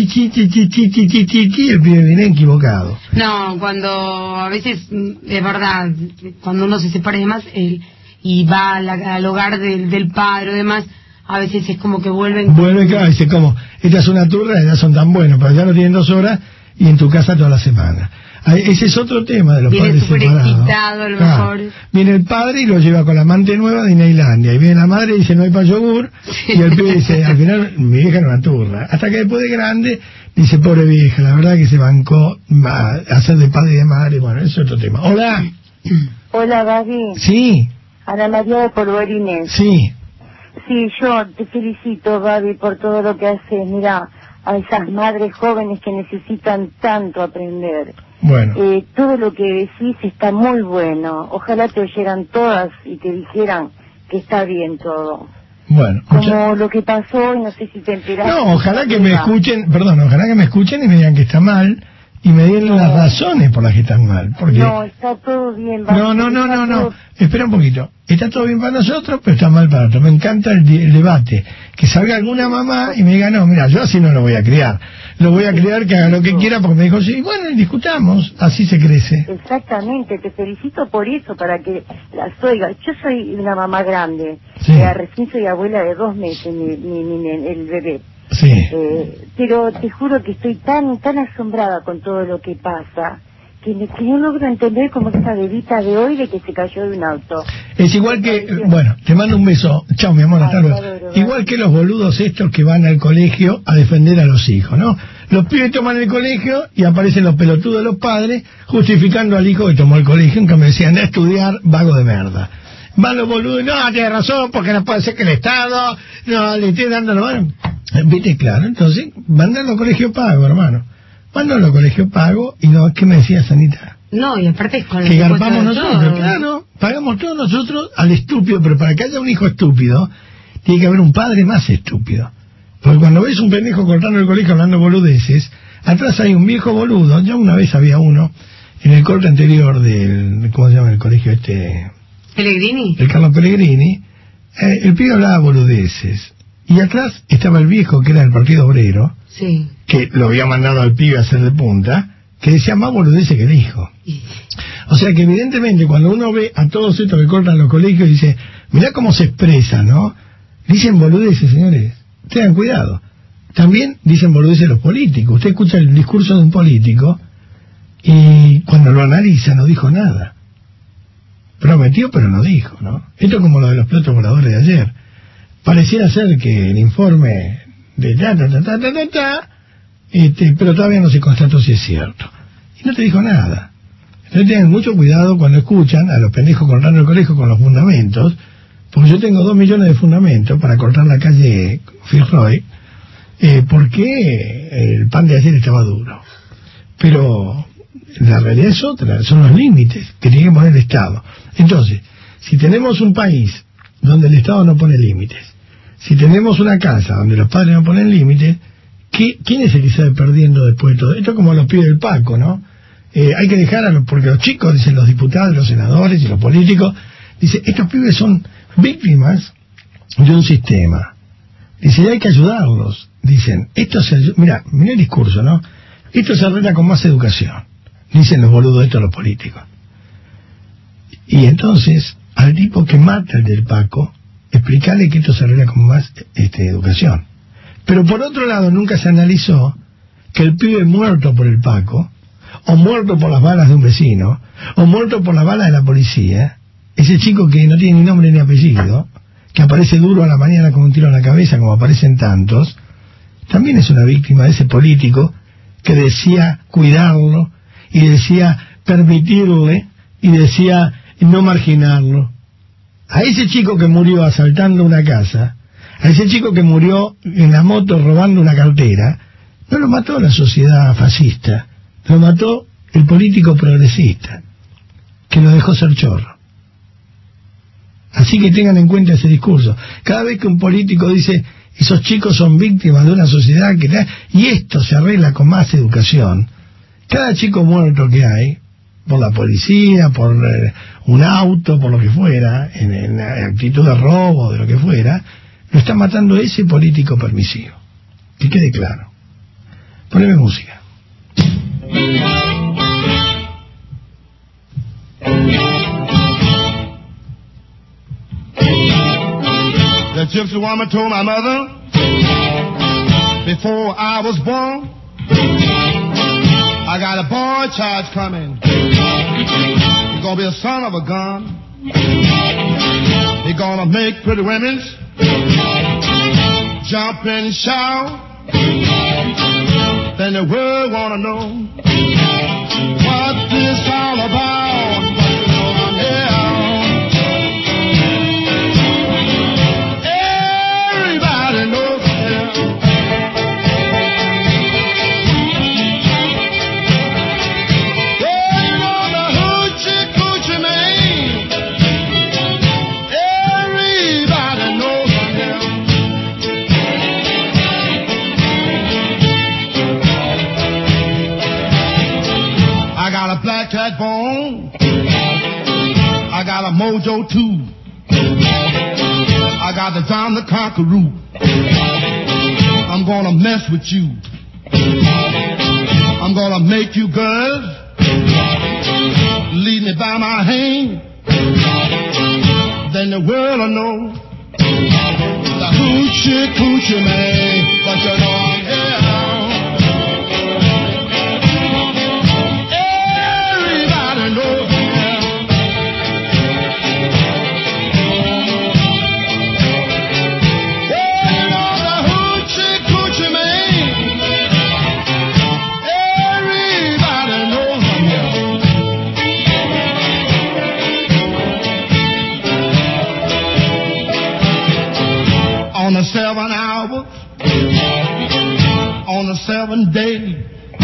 pibe viene equivocado. No, cuando a veces, es verdad, cuando uno se separa y demás, y va al hogar del padre o demás, a veces es como que vuelven, claro, dice como, esta es una turra, ya son tan buenos, pero ya lo tienen 2 horas y en tu casa toda la semana. Ese es otro tema de los viene padres separados. excitado, a lo mejor. Viene el padre y lo lleva con la amante nueva de Disneylandia, y viene la madre y dice no hay para yogur, y el pibe dice al final mi vieja era una turra, hasta que después de grande dice pobre vieja, la verdad que se bancó a hacer de padre y de madre. Bueno, ese es otro tema. Hola. Hola, Gaby. Sí. Ana María de Polvorines. Sí. Sí, yo te felicito, Gaby, por todo lo que haces. Mira, a esas madres jóvenes que necesitan tanto aprender. Bueno. Todo lo que decís está muy bueno. Ojalá te oyeran todas y te dijeran que está bien todo. Bueno. Como lo que pasó, y no sé si te enteraste. No, ojalá que me escuchen, ojalá que me escuchen y me digan que está mal y me den las razones por las que están mal. Porque... No, está todo bien. No. Espera un poquito. Está todo bien para nosotros, pero está mal para otros. Me encanta el debate. Que salga alguna mamá y me diga, no, mira, yo así no lo voy a criar. Lo voy a criar que haga lo que quiera porque me dijo, sí, bueno, y discutamos. Así se crece. Exactamente, te felicito por eso, para que las oigas. Yo soy una mamá grande. Sí. Recién soy abuela de 2 meses, el bebé. Sí. Pero te juro que estoy tan asombrada con todo lo que pasa que no logro entender como esta bebita de hoy de que se cayó de un auto. Es igual que, bueno, te mando un beso. Chao, mi amor, hasta luego. Igual que los boludos estos que van al colegio a defender a los hijos, ¿no? Los pibes toman el colegio y aparecen los pelotudos de los padres justificando al hijo que tomó el colegio, en que me decían, estudiar, vago de merda. Van los boludos, no, tienes razón, porque no puede ser que el Estado no le esté dando la mano. ¿Viste? Claro, entonces, mandan los colegios pagos, hermano. Mandan los colegios pagos y no, ¿qué me decías, Anita? No, y aparte es con que garpamos nosotros, claro, pagamos todos nosotros al estúpido, pero para que haya un hijo estúpido, tiene que haber un padre más estúpido. Porque cuando ves un pendejo cortando el colegio hablando boludeces, atrás hay un viejo boludo. Ya una vez había uno en el corte anterior del, ¿cómo se llama el colegio este? Pellegrini. El Carlos Pellegrini. El pibe hablaba boludeces. Y atrás estaba el viejo que era del Partido Obrero, sí, que lo había mandado al pibe a hacer de punta, que decía más boludeces que el hijo. O sea que evidentemente cuando uno ve a todos estos que cortan los colegios, dice, mirá cómo se expresan, ¿no? Dicen boludeces, señores, tengan cuidado. También dicen boludeces los políticos. Usted escucha el discurso de un político y cuando lo analiza no dijo nada. Prometió pero no dijo, ¿no? Esto es como lo de los platos voladores de ayer. Pareciera ser que el informe de pero todavía no se constató si es cierto. Y no te dijo nada. Entonces tengan mucho cuidado cuando escuchan a los pendejos cortando el colegio con los fundamentos, porque yo tengo 2 millones de fundamentos para cortar la calle Fitzroy, porque el pan de ayer estaba duro. Pero la realidad es otra, son los límites que tiene que poner el Estado. Entonces, si tenemos un país donde el Estado no pone límites, si tenemos una casa donde los padres no ponen límites, ¿quién es el que sale perdiendo después de todo? Esto es como los pibes del Paco, ¿no? Hay que dejar porque los chicos, dicen los diputados, los senadores y los políticos, dicen, estos pibes son víctimas de un sistema. Dice, hay que ayudarlos. Dicen, mira el discurso, ¿no? Esto se arregla con más educación. Dicen los boludos estos los políticos. Y entonces, al tipo que mata el del Paco, explicarle que esto se arregla con más educación. Pero por otro lado, nunca se analizó que el pibe muerto por el Paco, o muerto por las balas de un vecino, o muerto por las balas de la policía, ese chico que no tiene ni nombre ni apellido, que aparece duro a la mañana con un tiro en la cabeza, como aparecen tantos, también es una víctima de ese político que decía cuidarlo, y decía permitirle, y decía no marginarlo. A ese chico que murió asaltando una casa, a ese chico que murió en la moto robando una cartera, no lo mató la sociedad fascista, lo mató el político progresista, que lo dejó ser chorro. Así que tengan en cuenta ese discurso. Cada vez que un político dice, esos chicos son víctimas de una sociedad y esto se arregla con más educación, cada chico muerto que hay, por la policía, por un auto, por lo que fuera, en actitud de robo, de lo que fuera, lo está matando ese político permisivo. Que quede claro. Poneme música. The gypsy woman told my mother, before I was born, I got a boy child coming. He's gonna be a son of a gun. He's gonna make pretty women jump and shout. Then the world wanna know what this all about. Everybody knows him. Yeah, you know the hoochie coochie man. Everybody knows him. I got a black cat bone. I got a mojo too. I got the John the Conqueror. I'm gonna mess with you. I'm gonna make you girls lead me by my hand. Then the world will know the hoochie coochie man. But you know I'm here. Everybody knows him. On the 7 hours, on the 7 days,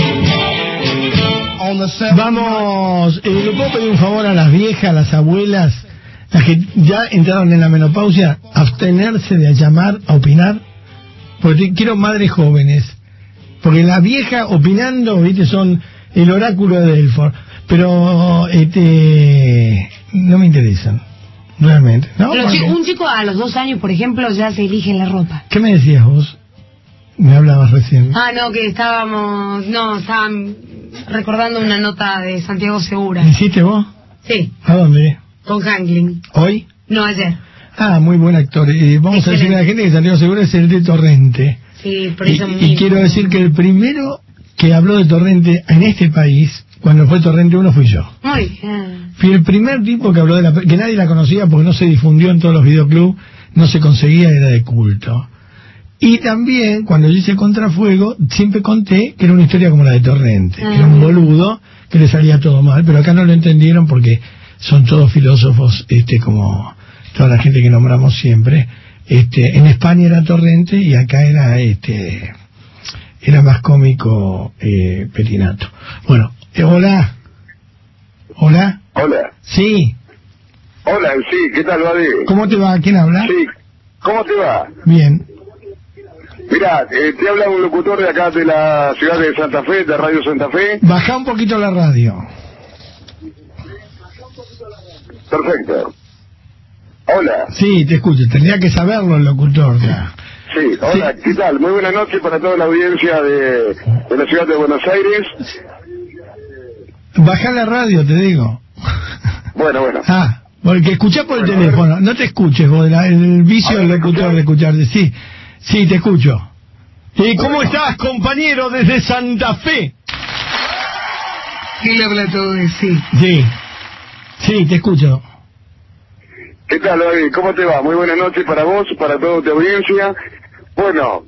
on the 7. Vamos, ¿le puedo pedir un favor a las viejas, a las abuelas, las que ya entraron en la menopausia, abstenerse de llamar a opinar? Porque quiero madres jóvenes. Porque las viejas opinando, viste, son el oráculo de Delfos. Pero, no me interesan. Realmente. No, pero un chico a los 2 años, por ejemplo, ya se elige la ropa. ¿Qué me decías vos? Me hablabas recién. Ah, no, que estaban recordando una nota de Santiago Segura. ¿La hiciste vos? Sí. ¿A dónde? Con Hanklin. ¿Hoy? No, ayer. Ah, muy buen actor. Vamos a decirle a la gente que Santiago Segura es el de Torrente. Sí, por eso y quiero decir que el primero que habló de Torrente en este país, cuando fue Torrente 1, fui yo. Muy bien. Fui el primer tipo que habló de que nadie la conocía porque no se difundió en todos los videoclubs, no se conseguía, era de culto. Y también, cuando yo hice Contrafuego, siempre conté que era una historia como la de Torrente, que era un boludo, que le salía todo mal, pero acá no lo entendieron porque son todos filósofos, como toda la gente que nombramos siempre. En España era Torrente y acá era más cómico Petinato. Bueno, hola. ¿Hola? Hola. Sí. Hola, sí, ¿qué tal, Babi? ¿Cómo te va? ¿Quién habla? Sí, ¿cómo te va? Bien. Mirá, te habla un locutor de acá de la ciudad de Santa Fe, de Radio Santa Fe. Baja un poquito la radio. Perfecto. Hola. Sí, te escucho, tendría que saberlo el locutor ya. Sí, hola, sí. ¿Qué tal? Muy buenas noches para toda la audiencia de la ciudad de Buenos Aires. Baja la radio, te digo. Bueno. Ah, porque escuchá por el teléfono, no te escuches vos, el vicio del locutor de escucharte. Sí, te escucho. ¿Y cómo estás, compañero, desde Santa Fe? ¿Qué le habla todo de sí? Sí, te escucho. ¿Qué tal, David? ¿Cómo te va? Muy buenas noches para vos, para toda tu audiencia. Bueno,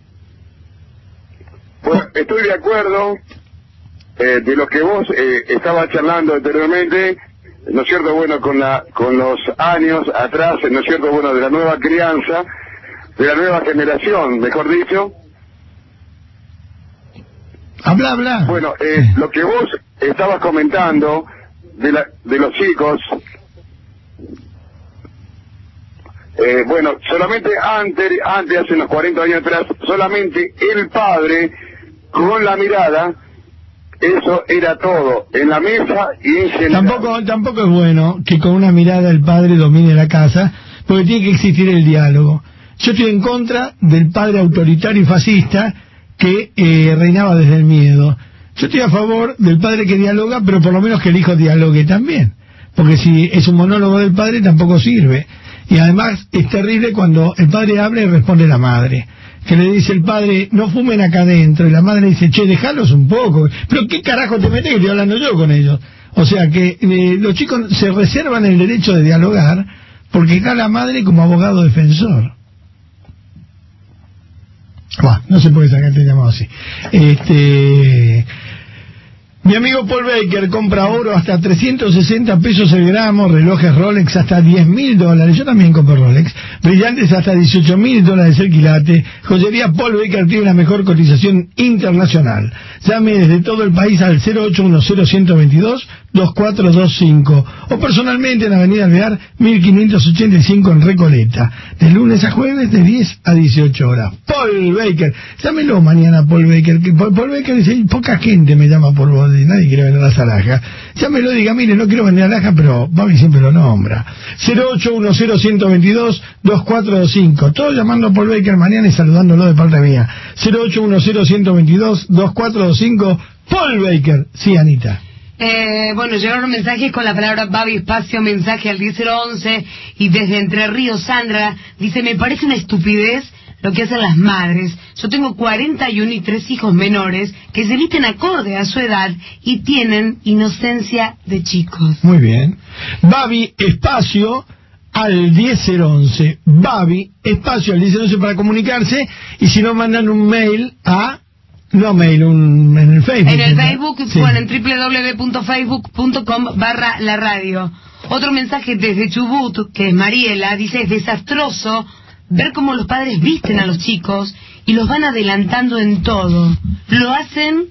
estoy de acuerdo de lo que vos estabas charlando anteriormente, ¿no es cierto? Bueno, con los años atrás, ¿no es cierto? Bueno, de la nueva crianza, de la nueva generación, mejor dicho. Habla. Bueno, lo que vos estabas comentando de los chicos, bueno, solamente antes, hace unos 40 años atrás, solamente el padre, con la mirada, eso era todo, en la mesa y en general. Tampoco es bueno que con una mirada el padre domine la casa, porque tiene que existir el diálogo. Yo estoy en contra del padre autoritario y fascista que reinaba desde el miedo. Yo estoy a favor del padre que dialoga, pero por lo menos que el hijo dialogue también, porque si es un monólogo del padre tampoco sirve. Y además es terrible cuando el padre habla y responde la madre. que le dice el padre, no fumen acá adentro, y la madre dice, che, dejalos un poco, pero ¿qué carajo te metes que estoy hablando yo con ellos? O sea que los chicos se reservan el derecho de dialogar, porque está la madre como abogado defensor. No se puede sacar este llamado así. Mi amigo Paul Baker compra oro hasta 360 pesos el gramo, relojes Rolex hasta $10.000, yo también compro Rolex, brillantes hasta $18.000 el quilate. Joyería Paul Baker tiene la mejor cotización internacional. Llame desde todo el país al 0810-122-2425 o personalmente en Avenida Alvear 1585 en Recoleta, de lunes a jueves de 10 a 18 horas. Paul Baker, llámelo mañana Paul Baker, que Paul Baker dice, poca gente me llama por vos, y nadie quiere vender las alhajas. Llámelo, diga, mire, no quiero vender alhajas, pero Babi siempre lo nombra. 0810-122-2425, todos llamando a Paul Baker mañana y saludándolo de parte mía. 0810-122-2425, Paul Baker. Sí, Anita. Bueno, llegaron mensajes con la palabra Babi, espacio, mensaje al 1011, y desde Entre Ríos, Sandra dice, me parece una estupidez lo que hacen las madres. Yo tengo 41 y 3 hijos menores que se visten acorde a su edad y tienen inocencia de chicos. Muy bien. Babi, espacio al 1011. Babi, espacio al 1011 para comunicarse, y si no mandan un mail a... No mail, en el Facebook. En el Facebook, sí. Bueno, en www.facebook.com/la radio. Otro mensaje desde Chubut, que es Mariela, dice, es desastroso ver cómo los padres visten a los chicos y los van adelantando en todo. Lo hacen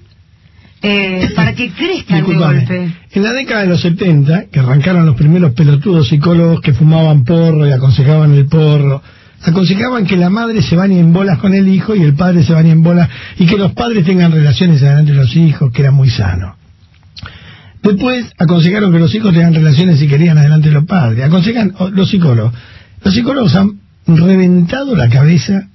para que crezcan de golpe. En la década de los 70, que arrancaron los primeros pelotudos psicólogos que fumaban porro y aconsejaban el porro, aconsejaban que la madre se bañe en bolas con el hijo y el padre se bañe en bolas, y que los padres tengan relaciones adelante de los hijos, que era muy sano. Después aconsejaron que los hijos tengan relaciones si querían adelante de los padres. Aconsejan los psicólogos. Los psicólogos han reventado la cabeza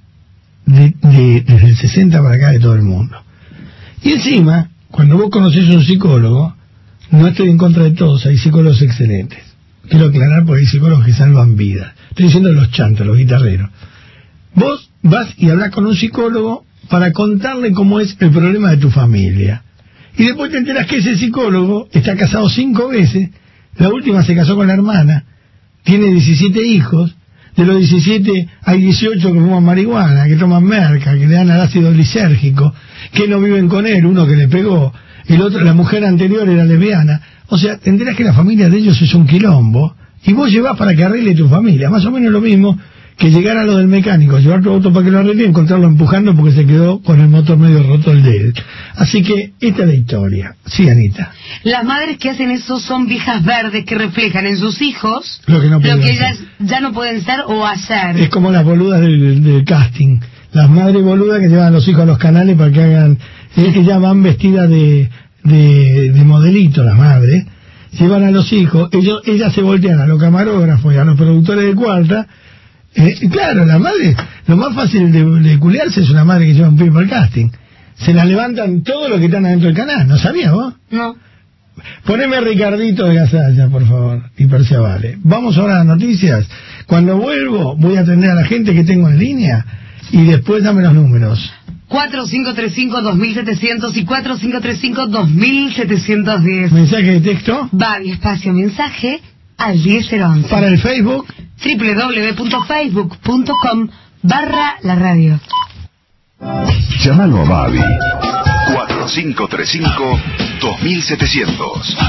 desde el 60 para acá de todo el mundo. Y encima, cuando vos conocés a un psicólogo, no estoy en contra de todos, hay psicólogos excelentes. Quiero aclarar porque hay psicólogos que salvan vidas. Estoy diciendo los chantos, los guitarreros. Vos vas y hablas con un psicólogo para contarle cómo es el problema de tu familia. Y después te enteras que ese psicólogo está casado 5 veces, la última se casó con la hermana, tiene 17 hijos, de los 17 hay 18 que fuman marihuana, que toman merca, que le dan al ácido lisérgico, que no viven con él, uno que le pegó, el otro, la mujer anterior era lesbiana. O sea, te enterás que la familia de ellos es un quilombo, y vos llevás para que arregle tu familia. Más o menos lo mismo que llegar a lo del mecánico, llevar tu auto para que lo arregle y encontrarlo empujando porque se quedó con el motor medio roto el de él. Así que esta es la historia. Sí, Anita. Las madres que hacen eso son viejas verdes que reflejan en sus hijos lo que ellas ya no pueden ser o hacer. Es como las boludas del casting. Las madres boludas que llevan a los hijos a los canales para que hagan... que ya van vestidas de modelito, las madres. Llevan a los hijos, ellas se voltean a los camarógrafos y a los productores de cuarta. Claro, la madre, lo más fácil de culiarse es una madre que lleva un pibe al casting. Se la levantan todos los que están adentro del canal, ¿no sabías vos? No. Poneme a Ricardito de Gasalla, por favor, y Perciavale. Vamos ahora a las noticias. Cuando vuelvo voy a atender a la gente que tengo en línea y después dame los números. 4535-2700 y 4535-2710. ¿Mensaje de texto? Babi, espacio, mensaje al 1011. Para el Facebook, www.facebook.com/la radio. Llámalo a Babi. 4535-2700.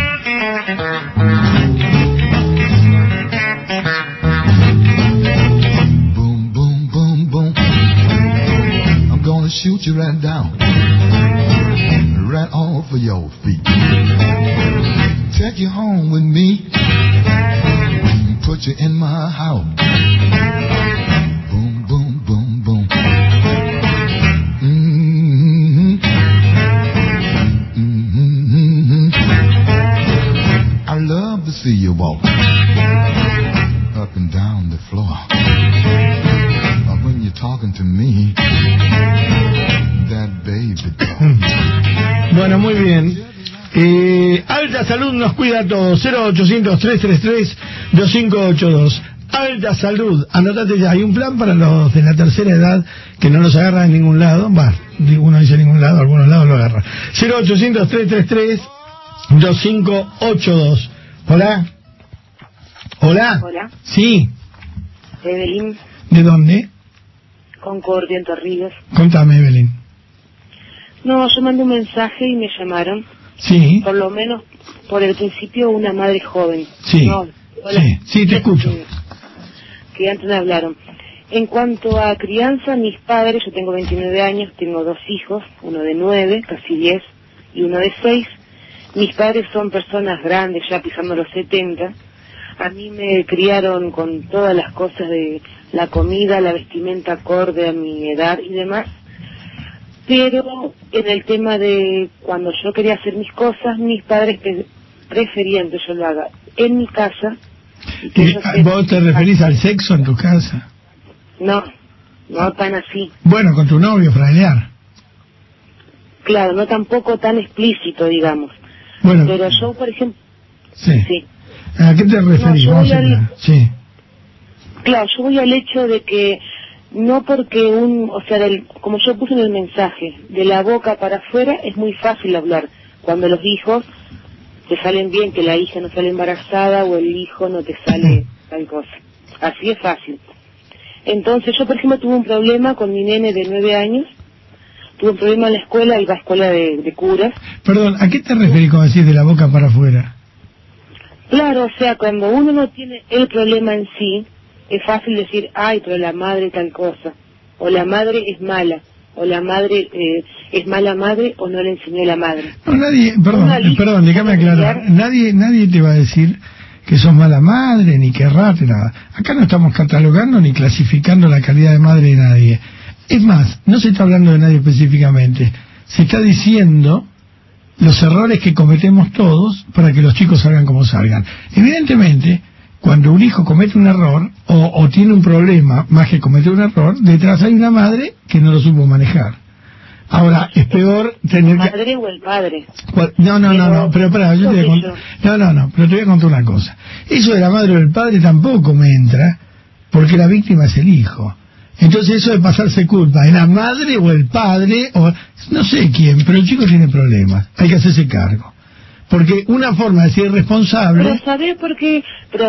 Boom, boom, boom, boom. I'm gonna shoot you right down, right off of your feet. Take you home with me, put you in my house. Boom, boom, boom, boom. Mm-hmm. Mm-hmm. I love to see you walk up and down the floor. When you're talking to me, that baby talk. Bueno, muy bien. Alta Salud nos cuida a todos. 0800-333-2582. Alta Salud, anotate ya, hay un plan para los de la tercera edad que no los agarra en ningún lado, uno dice en ningún lado, algunos lados lo agarra. 0800-333-2582. Hola. Hola. Hola. Sí. Evelyn. ¿De dónde? Concordia, Entre Ríos. Contame, Evelyn. No, yo mandé un mensaje y me llamaron. Sí. Por lo menos, por el principio, una madre joven. Sí. No, hola. Sí, te escucho. Que antes me hablaron. En cuanto a crianza, mis padres, yo tengo 29 años, tengo 2 hijos, uno de 9, casi 10, y uno de 6. Mis padres son personas grandes, ya pisando los 70. A mí me criaron con todas las cosas de la comida, la vestimenta acorde a mi edad y demás. Pero en el tema de cuando yo quería hacer mis cosas, mis padres preferían que yo lo haga en mi casa. ¿Vos te referís al sexo en tu casa? No, no tan así. Bueno, con tu novio, frailear. Claro, no tampoco tan explícito, digamos. Bueno. Pero yo, por ejemplo... Sí. ¿A qué te referís? No, sí. Claro, yo voy al hecho de que no porque como yo puse en el mensaje, de la boca para afuera es muy fácil hablar. Cuando los hijos te salen bien, que la hija no sale embarazada o el hijo no te sale tal cosa. Así es fácil. Entonces yo, por ejemplo, tuve un problema con mi nene de 9 años. Tuve un problema en la escuela, iba a escuela de curas. Perdón, ¿a qué te referís cuando decís de la boca para afuera? Claro, o sea, cuando uno no tiene el problema en sí, es fácil decir, ay, pero la madre tal cosa, o la madre es mala, o la madre es mala madre, o no le enseñó la madre. No, nadie, perdón, déjame aclarar, nadie te va a decir que sos mala madre, ni que errate, nada. Acá no estamos catalogando ni clasificando la calidad de madre de nadie. Es más, no se está hablando de nadie específicamente, se está diciendo los errores que cometemos todos para que los chicos salgan como salgan. Evidentemente, cuando un hijo comete un error o tiene un problema, más que cometer un error, detrás hay una madre que no lo supo manejar. Ahora, es peor tener ¿La madre o el padre? No, pero espera, yo te voy a contar. Pero te voy a contar una cosa. Eso de la madre o el padre tampoco me entra, porque la víctima es el hijo. Entonces eso de pasarse culpa en la madre o el padre, o no sé quién, pero el chico tiene problemas, hay que hacerse cargo. Porque una forma de ser responsable... Pero ¿sabes por qué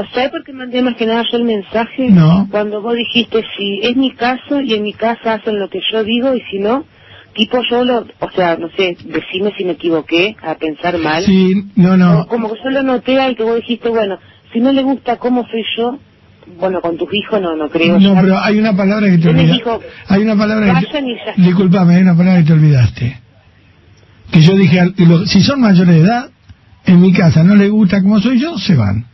mandé más que nada yo el mensaje? No. Cuando vos dijiste, si es mi caso y en mi casa hacen lo que yo digo y si no, tipo no sé, decime si me equivoqué a pensar mal. Sí, no. O como que yo lo noté al que vos dijiste, bueno, si no le gusta cómo soy yo, bueno, con tus hijos no creo. No, pero hay una palabra que te olvidaste. Hay una palabra Disculpame, hay una palabra que te olvidaste. Que yo dije, si son mayores de edad, en mi casa no les gusta como soy yo, se van.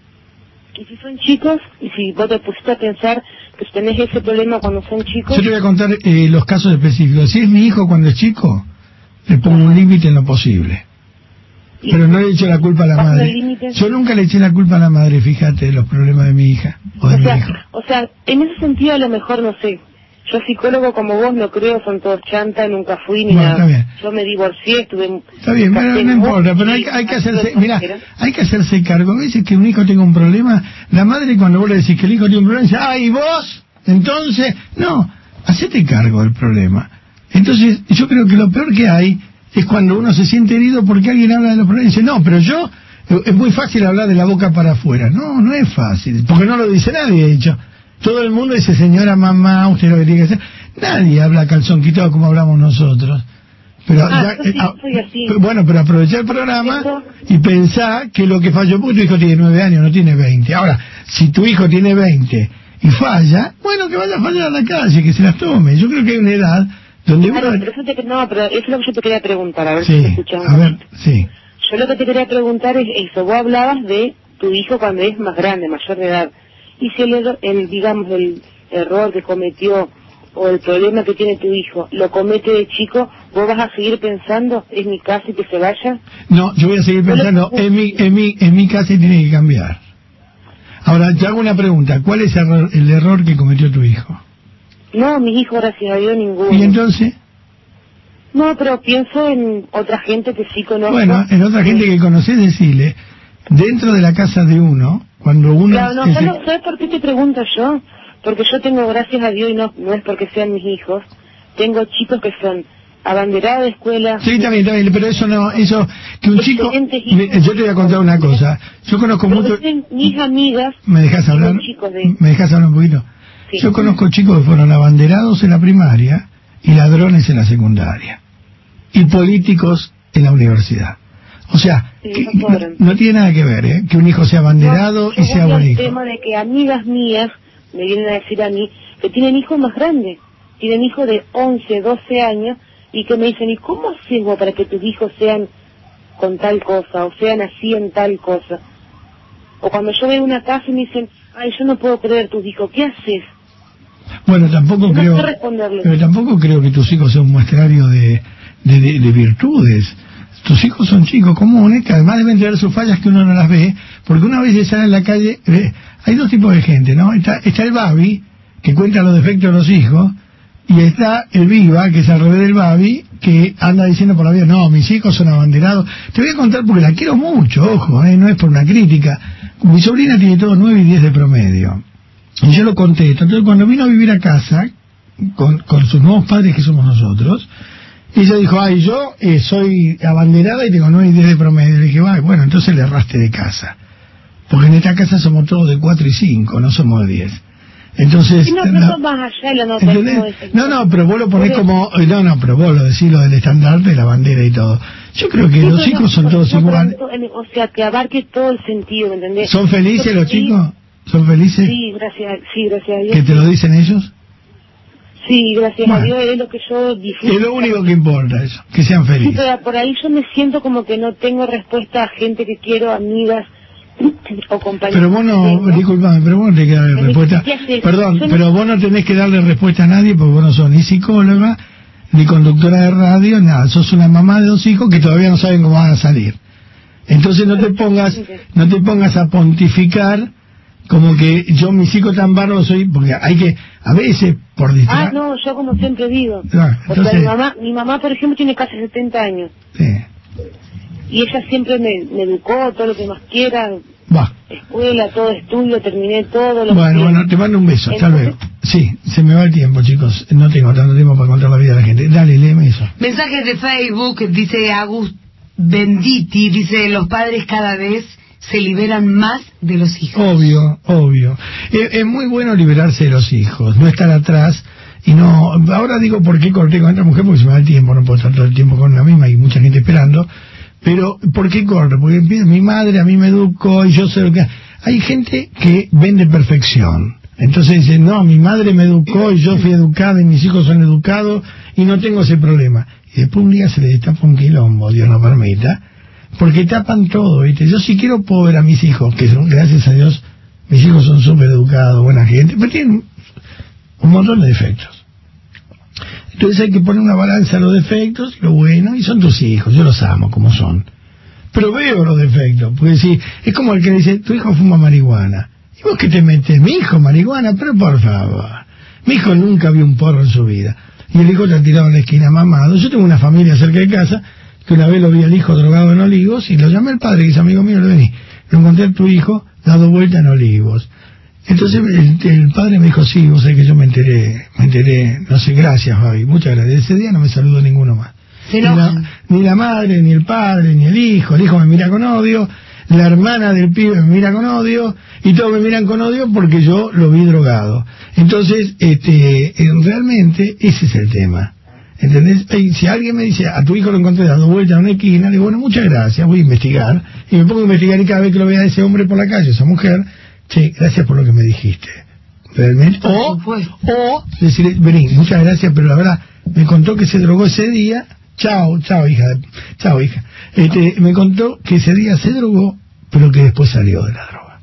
Y si son chicos, y si vos te pusiste a pensar que tenés ese problema cuando son chicos... Yo te voy a contar los casos específicos. Si es mi hijo cuando es chico, le pongo un límite en lo posible. Pero no le echo la culpa a la madre. Yo nunca le eché la culpa a la madre, fíjate, de los problemas de mi hija o de mi hijo. O sea, en ese sentido a lo mejor, no sé, yo psicólogo como vos no creo, son todos chanta, nunca fui ni nada. Está bien. Yo me divorcié, estuve... Está bien, pero no importa, pero hay que hacerse, mira, hay que hacerse cargo. A veces que un hijo tenga un problema, la madre cuando vos le decís que el hijo tiene un problema, dice, ¡ay, vos! Entonces, no, hacete cargo del problema. Entonces, yo creo que lo peor que hay es cuando uno se siente herido porque alguien habla de los problemas y dice, no, pero yo, es muy fácil hablar de la boca para afuera. No, no es fácil, porque no lo dice nadie, de hecho. Todo el mundo dice, señora, mamá, usted lo que tiene que hacer. Nadie habla calzón quitado como hablamos nosotros. Pero bueno, pero aprovechá el programa y pensá que lo que falló, porque tu hijo tiene 9 años, no tiene 20. Ahora, si tu hijo tiene 20 y falla, bueno, que vaya a fallar a la calle, que se las tome. Yo creo que hay una edad donde pero eso es lo que yo te quería preguntar, a ver si te escuchamos. A ver, sí. Yo lo que te quería preguntar es eso, vos hablabas de tu hijo cuando es más grande, mayor de edad, y si el error que cometió o el problema que tiene tu hijo lo comete de chico, ¿vos vas a seguir pensando, es mi casa y que se vaya? No, yo voy a seguir pensando, en mi casa y tiene que cambiar. Ahora, te hago una pregunta, ¿cuál es el error que cometió tu hijo? No, mi hijo, gracias a Dios, ninguno. ¿Y entonces? No, pero pienso en otra gente que sí conozco. Bueno, en otra gente que conocés, decirle, dentro de la casa de uno, Cuando uno... Claro, no, ¿sabes por qué te pregunto yo? Porque yo tengo, gracias a Dios, y no es porque sean mis hijos, tengo chicos que son abanderados de escuela. Sí, también, pero eso no, que un chico... Yo te voy a contar una cosa. Yo conozco mucho... Mis amigas... ¿Me dejas hablar? ¿Me dejas hablar un poquito? Sí. Yo conozco chicos que fueron abanderados en la primaria y ladrones en la secundaria. Y políticos en la universidad. O sea, sí, no tiene nada que ver, que un hijo sea abanderado y sea buen hijo. El tema de que amigas mías me vienen a decir a mí que tienen hijos más grandes, tienen hijos de 11, 12 años, y que me dicen, ¿y cómo haces vos para que tus hijos sean con tal cosa, o sean así en tal cosa? O cuando yo veo una casa y me dicen, ay, yo no puedo creer tus hijos, ¿qué haces? Bueno, tampoco creo que tus hijos sean un muestrario de virtudes. Tus hijos son chicos comunes que además deben tener sus fallas que uno no las ve, porque una vez se sale en la calle, hay dos tipos de gente, ¿no? Está el Babi, que cuenta los defectos de los hijos, y está el Viva, que es al revés del Babi, que anda diciendo por la vida, no, mis hijos son abanderados. Te voy a contar porque la quiero mucho, ojo, no es por una crítica. Mi sobrina tiene todos 9 y 10 de promedio, y yo lo contesto. Entonces cuando vino a vivir a casa, con sus nuevos padres que somos nosotros, ella dijo, ay, yo soy abanderada y tengo 9 y 10 de promedio. Le dije, bueno, entonces le erraste de casa. Porque en esta casa somos todos de 4 y 5, no somos de 10. Entonces... No, más allá no, pero vos lo ponés como... No, pero vos lo decís lo del estandarte de la bandera y todo. Yo creo que los chicos son todos iguales. O sea, que abarque todo el sentido, ¿me entendés? ¿Son felices los chicos? ¿Son felices? Sí, gracias a Dios. ¿Que te lo dicen ellos? Sí, gracias a Dios, es lo que yo disfruto. Es lo único que importa eso, que sean felices. Sí, pero por ahí yo me siento como que no tengo respuesta a gente que quiero, amigas o compañeros. Pero vos no, disculpame, pero vos no tenés que darle respuesta. Perdón, pero vos no tenés que darle respuesta a nadie porque vos no sos ni psicóloga, ni conductora de radio, nada. Sos una mamá de 2 hijos que todavía no saben cómo van a salir. Entonces no te pongas a pontificar como que yo mis hijos tan bárbaros soy, porque hay que, a veces, por distraer... no, yo como siempre digo. Entonces... mi mamá, por ejemplo, tiene casi 70 años. Sí. Y ella siempre me educó, todo lo que más quiera. Escuela, todo estudio, terminé todo lo Bueno, te mando un beso, hasta luego. Sí, se me va el tiempo, chicos. No tengo tanto tiempo para contar la vida de la gente. Dale, léeme eso. Mensajes de Facebook, dice Agus Benditi, dice, los padres cada vez se liberan más de los hijos. Obvio. Es muy bueno liberarse de los hijos, no estar atrás y no... Ahora digo por qué corté con otra mujer, porque se me da el tiempo, no puedo estar todo el tiempo con la misma y mucha gente esperando, pero ¿por qué corre? Porque mi madre a mí me educó y yo sé lo que... Hay gente que vende perfección, entonces dice, no, mi madre me educó y yo fui educada y mis hijos son educados y no tengo ese problema. Y después un día se le destapa un quilombo, Dios no permita, porque tapan todo, ¿viste? Yo sí quiero poder a mis hijos, que son, gracias a Dios, mis hijos son súper educados, buena gente, pero tienen un montón de defectos. Entonces hay que poner una balanza a los defectos y lo bueno, y son tus hijos, yo los amo como son. Pero veo los defectos, porque si es como el que dice, tu hijo fuma marihuana. ¿Y vos qué te metes? Mi hijo marihuana, pero por favor. Mi hijo nunca vio un porro en su vida. Y el hijo está tirado en la esquina mamado. Yo tengo una familia cerca de casa que una vez lo vi al hijo drogado en Olivos y lo llamé al padre, que es amigo mío, le vení. Lo encontré a tu hijo dado vuelta en Olivos. Entonces el padre me dijo, sí, vos sabés que yo me enteré, no sé, gracias, Fabi, muchas gracias. Ese día no me saludó ninguno más. Ni la madre, ni el padre, ni el hijo me mira con odio, la hermana del pibe me mira con odio, y todos me miran con odio porque yo lo vi drogado. Entonces, realmente ese es el tema. ¿Entendés? Si alguien me dice, a tu hijo lo encontré dando vuelta en una esquina, le digo, bueno, muchas gracias, voy a investigar, y me pongo a investigar y cada vez que lo vea a ese hombre por la calle, esa mujer, che, gracias por lo que me dijiste. Realmente. O decirle, vení, muchas gracias, pero la verdad, me contó que se drogó ese día, chao, hija. Me contó que ese día se drogó, pero que después salió de la droga.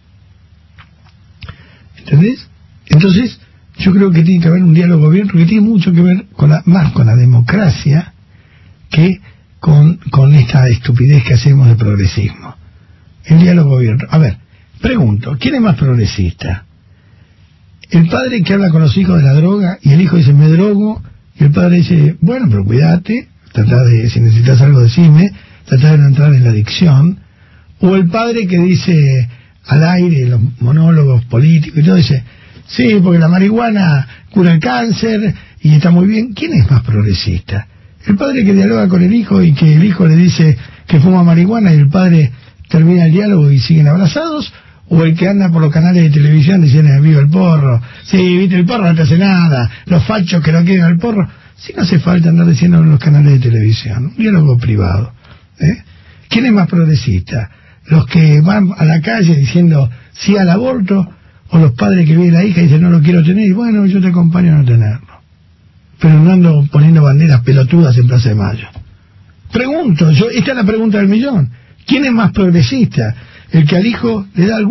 ¿Entendés? Entonces, yo creo que tiene que haber un diálogo abierto que tiene mucho que ver más con la democracia que con esta estupidez que hacemos de progresismo. El diálogo abierto. A ver, pregunto, ¿quién es más progresista? El padre que habla con los hijos de la droga y el hijo dice, me drogo, y el padre dice, bueno, pero cuídate, si necesitas algo decime, trata de no entrar en la adicción. O el padre que dice, al aire, los monólogos políticos y todo, dice, sí, porque la marihuana cura el cáncer y está muy bien. ¿Quién es más progresista? ¿El padre que dialoga con el hijo y que el hijo le dice que fuma marihuana y el padre termina el diálogo y siguen abrazados? ¿O el que anda por los canales de televisión diciendo viva el porro? Sí, viste, el porro no te hace nada, los fachos que no quieren al porro. Sí, no hace falta andar diciendo en los canales de televisión, un diálogo privado. ¿Quién es más progresista? ¿Los que van a la calle diciendo sí al aborto? ¿O los padres que viene la hija y dicen no lo quiero tener? Y bueno, yo te acompaño a no tenerlo. Pero no ando poniendo banderas pelotudas en Plaza de Mayo. Pregunto, esta es la pregunta del millón. ¿Quién es más progresista? El que al hijo le da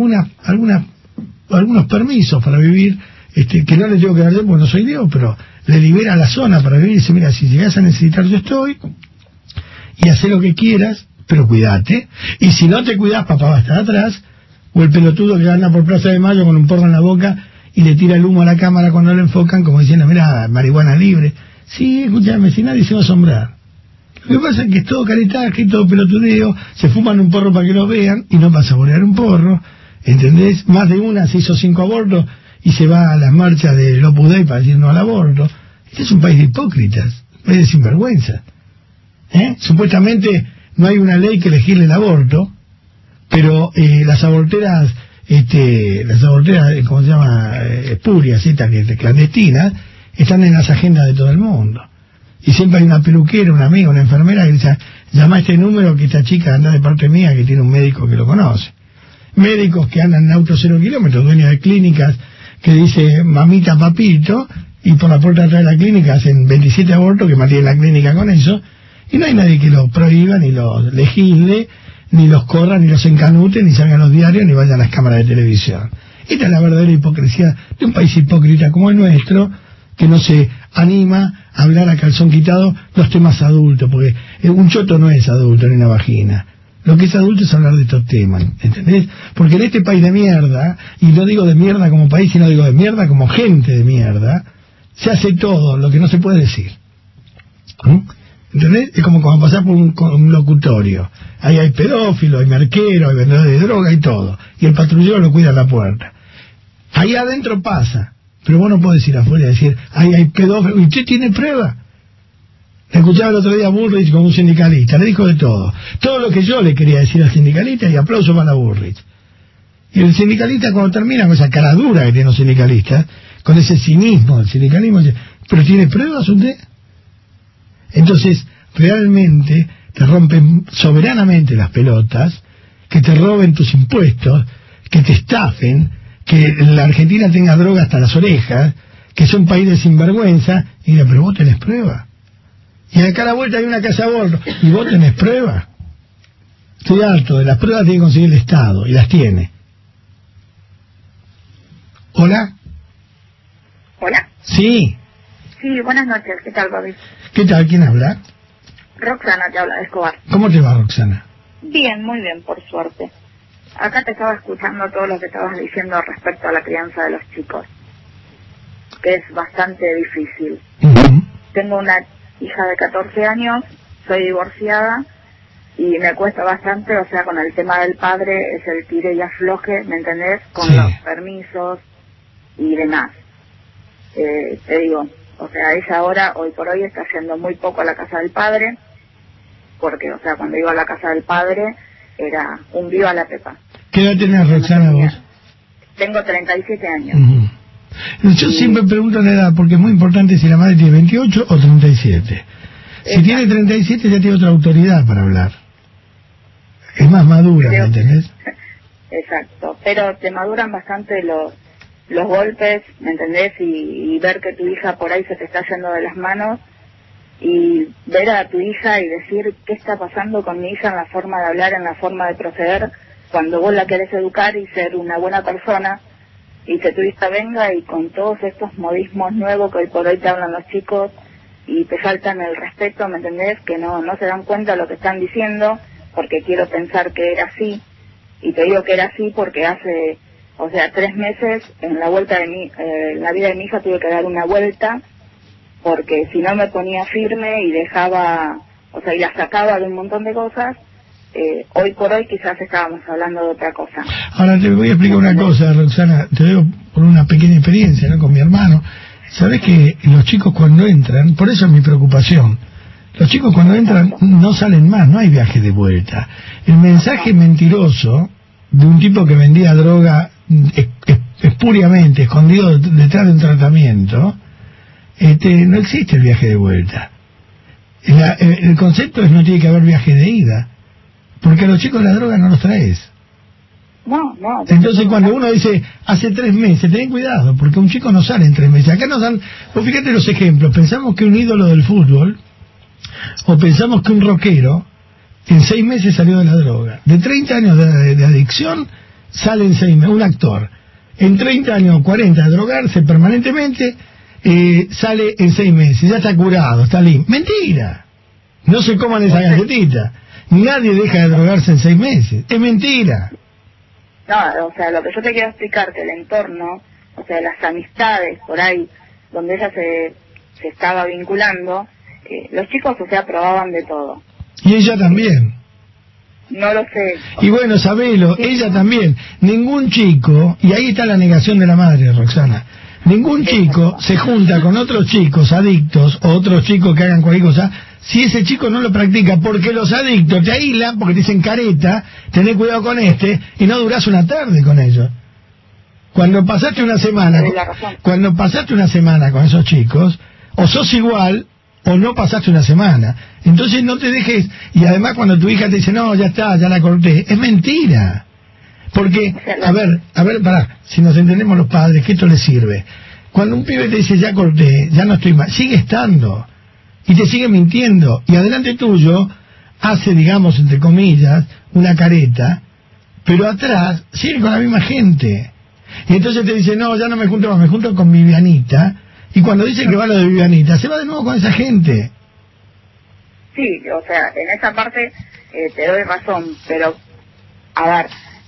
algunos permisos para vivir, que no le tengo que dar yo porque no soy Dios, pero le libera la zona para vivir y dice, mira, si llegas a necesitar yo estoy, y haz lo que quieras, pero cuídate, y si no te cuidas, papá va a estar atrás, o el pelotudo que anda por Plaza de Mayo con un porro en la boca y le tira el humo a la cámara cuando lo enfocan, como diciendo, mira, marihuana libre. Sí, escúchame, si nadie se va a asombrar. Lo que pasa es que es todo caretaje, es todo pelotudeo, se fuman un porro para que lo vean y no para saborear un porro, ¿entendés? Más de una se hizo 5 abortos y se va a las marchas del Opus Dei para decir no al aborto. Este es un país de hipócritas, un país de sinvergüenza. Supuestamente no hay una ley que elegirle el aborto, pero las aborteras, ¿cómo se llama? Espurias, estas clandestinas, están en las agendas de todo el mundo. Y siempre hay una peluquera, una amiga, una enfermera que dice, llama a este número que esta chica anda de parte mía, que tiene un médico que lo conoce. Médicos que andan en auto 0 kilómetros, dueños de clínicas, que dice mamita, papito, y por la puerta de atrás de la clínica hacen 27 abortos, que mantienen la clínica con eso, y no hay nadie que los prohíba, ni los legisle, ni los corra, ni los encanute, ni salgan los diarios, ni vayan a las cámaras de televisión. Esta es la verdadera hipocresía de un país hipócrita como el nuestro, que no se anima a hablar a calzón quitado los temas adultos, porque un choto no es adulto ni una vagina. Lo que es adulto es hablar de estos temas, ¿entendés? Porque en este país de mierda, y no digo de mierda como país, sino digo de mierda como gente de mierda, se hace todo lo que no se puede decir. ¿Entendés? Es como cuando pasás por un locutorio. Ahí hay pedófilos, hay merqueros, hay vendedores de droga y todo. Y el patrullero lo cuida a la puerta. Ahí adentro pasa. Pero vos no podés ir afuera y decir, ahí hay pedófilos. ¿Y usted tiene prueba? Escuchaba el otro día a Bullrich con un sindicalista. Le dijo de todo. Todo lo que yo le quería decir al sindicalista, y aplauso para Bullrich. Y el sindicalista, cuando termina con esa cara dura que tienen los sindicalistas, con ese cinismo del sindicalismo, dice, ¿pero tiene pruebas usted? Entonces, realmente te rompen soberanamente las pelotas, que te roben tus impuestos, que te estafen, que la Argentina tenga droga hasta las orejas, que es un país de sinvergüenza, y dice, pero vos tenés prueba. Y acá a la vuelta hay una casa de aborto, y vos tenés prueba. Estoy harto de las pruebas que tiene que conseguir el Estado, y las tiene. ¿Hola? ¿Hola? Sí. Sí, buenas noches. ¿Qué tal, Bobby? ¿Qué tal? ¿Quién habla? Roxana te habla de Escobar. ¿Cómo te va, Roxana? Bien, muy bien, por suerte. Acá te estaba escuchando todo lo que estabas diciendo respecto a la crianza de los chicos, que es bastante difícil. Tengo una hija de 14 años, soy divorciada y me cuesta bastante, o sea, con el tema del padre es el tire y afloje, ¿me entendés? Con los permisos y demás. Te digo, o sea, ella ahora, hoy por hoy, está yendo muy poco a la casa del padre, porque, o sea, cuando iba a la casa del padre era un viva la pepa. ¿Qué edad tenés, Roxana, vos? Tengo 37 años. Yo siempre pregunto la edad, porque es muy importante si la madre tiene 28 o 37. Si tiene 37 ya tiene otra autoridad para hablar. Es más madura, ¿me entendés? Exacto, pero te maduran bastante los golpes, ¿me entendés? Y ver que tu hija por ahí se te está yendo de las manos, y ver a tu hija y decir qué está pasando con mi hija en la forma de hablar, en la forma de proceder, cuando vos la querés educar y ser una buena persona, y que tu hija venga y con todos estos modismos nuevos que hoy por hoy te hablan los chicos y te faltan el respeto, ¿me entendés? Que no se dan cuenta de lo que están diciendo, porque quiero pensar que era así, y te digo que era así porque hace, o sea, 3 meses en la vuelta de en la vida de mi hija tuve que dar una vuelta, porque si no me ponía firme y dejaba, o sea, y la sacaba de un montón de cosas, hoy por hoy quizás estábamos hablando de otra cosa. Ahora te voy a explicar una cosa, Roxana, te digo por una pequeña experiencia, ¿no?, con mi hermano. Sabes que los chicos cuando entran, por eso es mi preocupación, los chicos cuando entran no salen más, no hay viaje de vuelta. El mensaje mentiroso de un tipo que vendía droga espuriamente, escondido detrás de un tratamiento, no existe el viaje de vuelta. El concepto es no tiene que haber viaje de ida, porque a los chicos la droga no los traes. No. Entonces cuando uno dice hace 3 meses, ten cuidado, porque un chico no sale en 3 meses. Acá nos dan, vos fíjate los ejemplos, pensamos que un ídolo del fútbol, o pensamos que un rockero, en 6 meses salió de la droga. De 30 años de adicción, sale en 6 meses. Un actor, en 30 años, 40, de drogarse permanentemente, sale en 6 meses, ya está curado, está limpio. Mentira. No se coman esa galletita. Nadie deja de drogarse en 6 meses. Es mentira. No, o sea, lo que yo te quiero explicar, que el entorno, o sea, las amistades por ahí, donde ella se estaba vinculando, los chicos, o sea, probaban de todo. Y ella también. No lo sé. Y bueno, sabelo, ella también. Ningún chico, y ahí está la negación de la madre, Roxana, ningún chico se junta con otros chicos adictos o otros chicos que hagan cualquier cosa si ese chico no lo practica, porque los adictos te aíslan, porque te dicen careta, tenés cuidado con y no durás una tarde con ellos. Cuando pasaste una semana con esos chicos, o sos igual o no pasaste una semana. Entonces no te dejes, y además cuando tu hija te dice no, ya está, ya la corté, es mentira. Porque, a ver, pará, si nos entendemos los padres, que esto les sirve. Cuando un pibe te dice ya corté, ya no estoy mal, sigue estando y te sigue mintiendo, y adelante tuyo hace, digamos, entre comillas, una careta, pero atrás sigue con la misma gente. Y entonces te dice, no, ya no me junto más, me junto con Vivianita, y cuando dice que va lo de Vivianita, se va de nuevo con esa gente. Sí, o sea, en esa parte te doy razón, pero, a ver,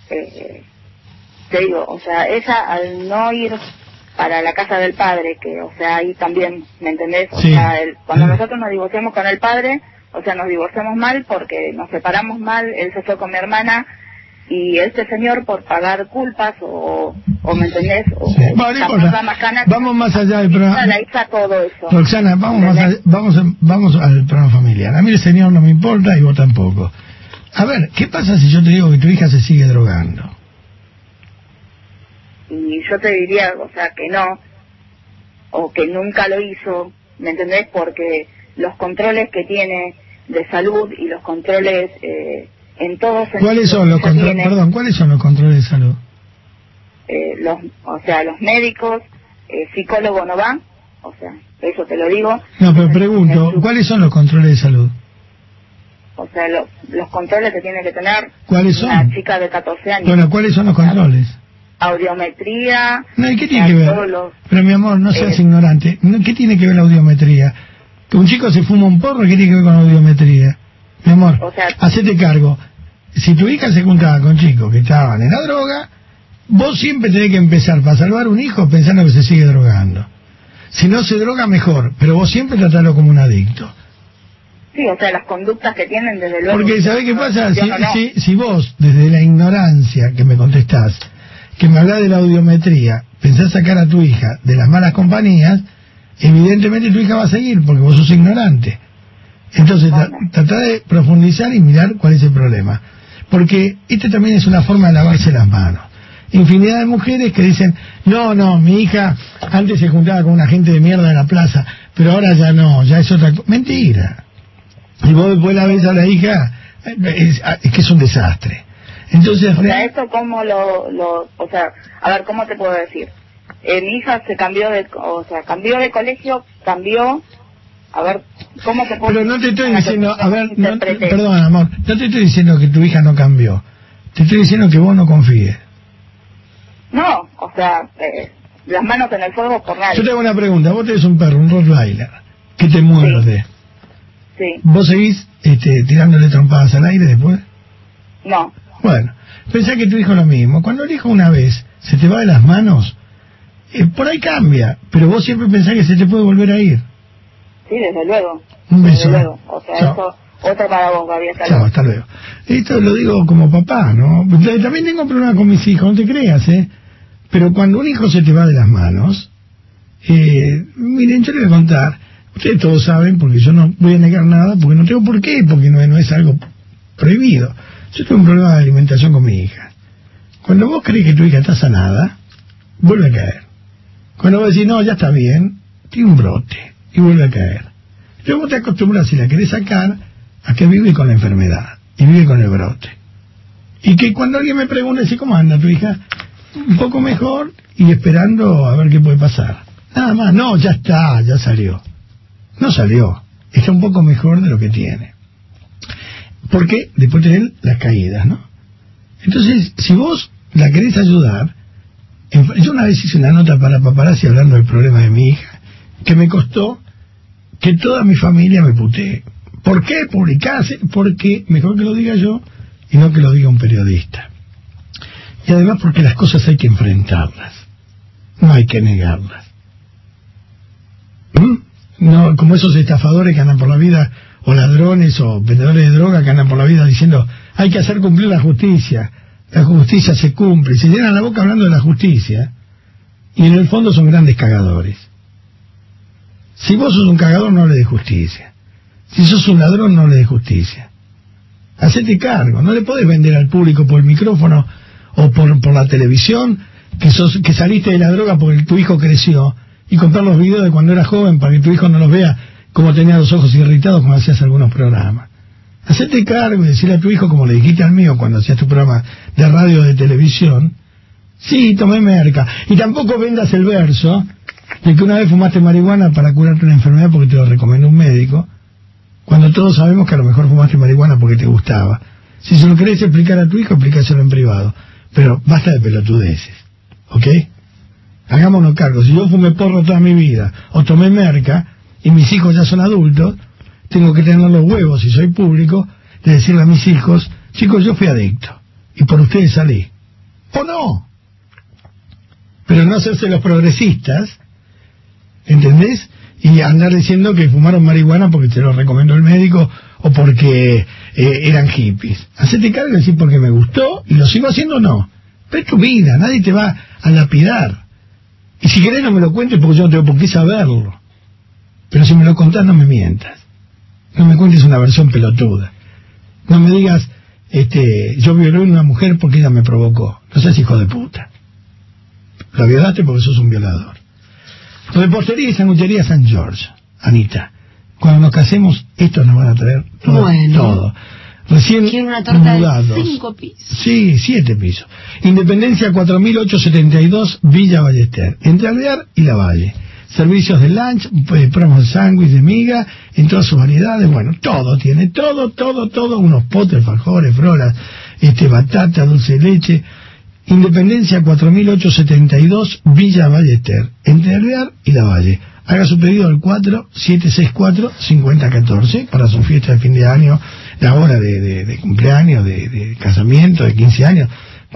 te digo, o sea, ella al no ir para la casa del padre, que, o sea, ahí también, ¿me entendés? O sea, cuando nosotros nos divorciamos con el padre, o sea, nos divorciamos mal porque nos separamos mal, él se fue con mi hermana, y este señor por pagar culpas, o ¿me entendés? O vamos más allá del programa. Ahí está todo eso. Roxana, vamos al programa familiar. A mí el señor no me importa y vos tampoco. A ver, ¿qué pasa si yo te digo que tu hija se sigue drogando? Y yo te diría, o sea, que no, o que nunca lo hizo, ¿me entendés? Porque los controles que tiene de salud y los controles en todos sentidos. ¿Cuáles son los controles? Perdón, ¿cuáles son los controles de salud? O sea, los médicos, psicólogo no va, o sea, eso te lo digo. No, pero pregunto, ¿cuáles son los controles de salud? O sea, los controles que tiene que tener una chica de 14 años. Bueno, ¿cuáles son los controles? Audiometría. No, ¿y qué tiene que ver? Pero mi amor, no seas ignorante. ¿Qué tiene que ver la audiometría? Que un chico se fuma un porro, ¿qué tiene que ver con la audiometría? Mi amor, o sea, hacete cargo. Si tu hija se juntaba con chicos que estaban en la droga, vos siempre tenés que empezar, para salvar un hijo, pensando que se sigue drogando. Si no se droga, mejor, pero vos siempre tratalo como un adicto. Sí, o sea, las conductas que tienen, desde luego. Porque, ¿sabés qué pasa? Si vos, desde la ignorancia que me contestás, que me hablás de la audiometría, pensás sacar a tu hija de las malas compañías, evidentemente tu hija va a seguir, porque vos sos ignorante. Entonces, tratá de profundizar y mirar cuál es el problema. Porque también es una forma de lavarse las manos. Infinidad de mujeres que dicen, no, mi hija antes se juntaba con una gente de mierda en la plaza, pero ahora ya no, ya es otra cosa. Mentira. Y vos después la ves a la hija, es que es un desastre. Entonces, o sea, esto como o sea, a ver, ¿cómo te puedo decir? Mi hija se cambió cambió de colegio, a ver, ¿cómo te puedo? Pero no te estoy diciendo, a ver, perdón, amor, no te estoy diciendo que tu hija no cambió, te estoy diciendo que vos no confíes. No, o sea, las manos en el fuego por nadie. Yo te hago una pregunta, vos tenés un perro, un Rottweiler, que te muerde. Sí. ¿Vos seguís tirándole trompadas al aire después? No. Bueno, pensá que tu hijo es lo mismo. Cuando el hijo una vez se te va de las manos, por ahí cambia, pero vos siempre pensás que se te puede volver a ir. Sí, desde luego. Un beso. Desde luego. O sea, eso, Otra para vos, Gaby, hasta Chao, luego. hasta luego. Esto lo digo como papá, ¿no? También tengo problemas con mis hijos, no te creas, ¿eh? Pero cuando un hijo se te va de las manos, miren, yo les voy a contar, ustedes todos saben, porque yo no voy a negar nada, porque no tengo por qué, porque no es algo prohibido. Yo tengo un problema de alimentación con mi hija. Cuando vos crees que tu hija está sanada, vuelve a caer. Cuando vos decís, no, ya está bien, tiene un brote, y vuelve a caer. Luego vos te acostumbras, si la querés sacar, a que vive con la enfermedad, y vive con el brote. Y que cuando alguien me pregunta, dice, ¿cómo anda tu hija? Un poco mejor, y esperando a ver qué puede pasar. Nada más, no, ya está, ya salió. No salió, está un poco mejor de lo que tiene. Porque después tienen las caídas, ¿no? Entonces, si vos la querés ayudar, yo una vez hice una nota para Paparazzi hablando del problema de mi hija, que me costó que toda mi familia me putee. ¿Por qué publicarse? Porque mejor que lo diga yo y no que lo diga un periodista. Y además porque las cosas hay que enfrentarlas, no hay que negarlas. No, como esos estafadores que andan por la vida, o ladrones o vendedores de droga que andan por la vida diciendo hay que hacer cumplir la justicia se cumple, y se llenan la boca hablando de la justicia, y en el fondo son grandes cagadores. Si vos sos un cagador, no le des justicia. Si sos un ladrón, no le des justicia. Hacete cargo, no le podés vender al público por el micrófono o por la televisión que saliste de la droga porque tu hijo creció, y comprar los videos de cuando era joven para que tu hijo no los vea como tenía los ojos irritados como hacías algunos programas. Hacete cargo y decirle a tu hijo, como le dijiste al mío cuando hacías tu programa de radio o de televisión, sí, tomé merca. Y tampoco vendas el verso de que una vez fumaste marihuana para curarte una enfermedad porque te lo recomendó un médico, cuando todos sabemos que a lo mejor fumaste marihuana porque te gustaba. Si se lo querés explicar a tu hijo, explícaselo en privado. Pero basta de pelotudeces, ¿ok? Hagámonos cargo. Si yo fumé porro toda mi vida o tomé merca y mis hijos ya son adultos, tengo que tener los huevos, si soy público, de decirle a mis hijos, chicos, yo fui adicto y por ustedes salí. ¿O no? Pero no hacerse los progresistas, ¿entendés? Y andar diciendo que fumaron marihuana porque te lo recomendó el médico o porque eran hippies. Hacete cargo y decir porque me gustó y lo sigo haciendo, no. Pero es tu vida, nadie te va a lapidar. Y si querés no me lo cuentes porque yo no tengo por qué saberlo. Pero si me lo contás no me mientas. No me cuentes una versión pelotuda. No me digas, yo violé a una mujer porque ella me provocó. No seas hijo de puta. La violaste porque sos un violador. Repostería y sanguchería San George, Anita. Cuando nos casemos, estos nos van a traer todo. Bueno. Todo. Recién Quiero una torta mudados. de 5 pisos. Sí, 7 pisos. Independencia 4872, Villa Ballester, entre Alvear y La Valle. Servicios de lunch, promos de sándwich, de miga, en todas sus variedades, bueno, todo tiene, todo, unos potes, alfajores, frolas, batata, dulce de leche. Independencia 4872, Villa Ballester, entre Alvear y La Valle. Haga su pedido al 4764-5014 para su fiesta de fin de año, la hora de cumpleaños, de casamiento, de 15 años.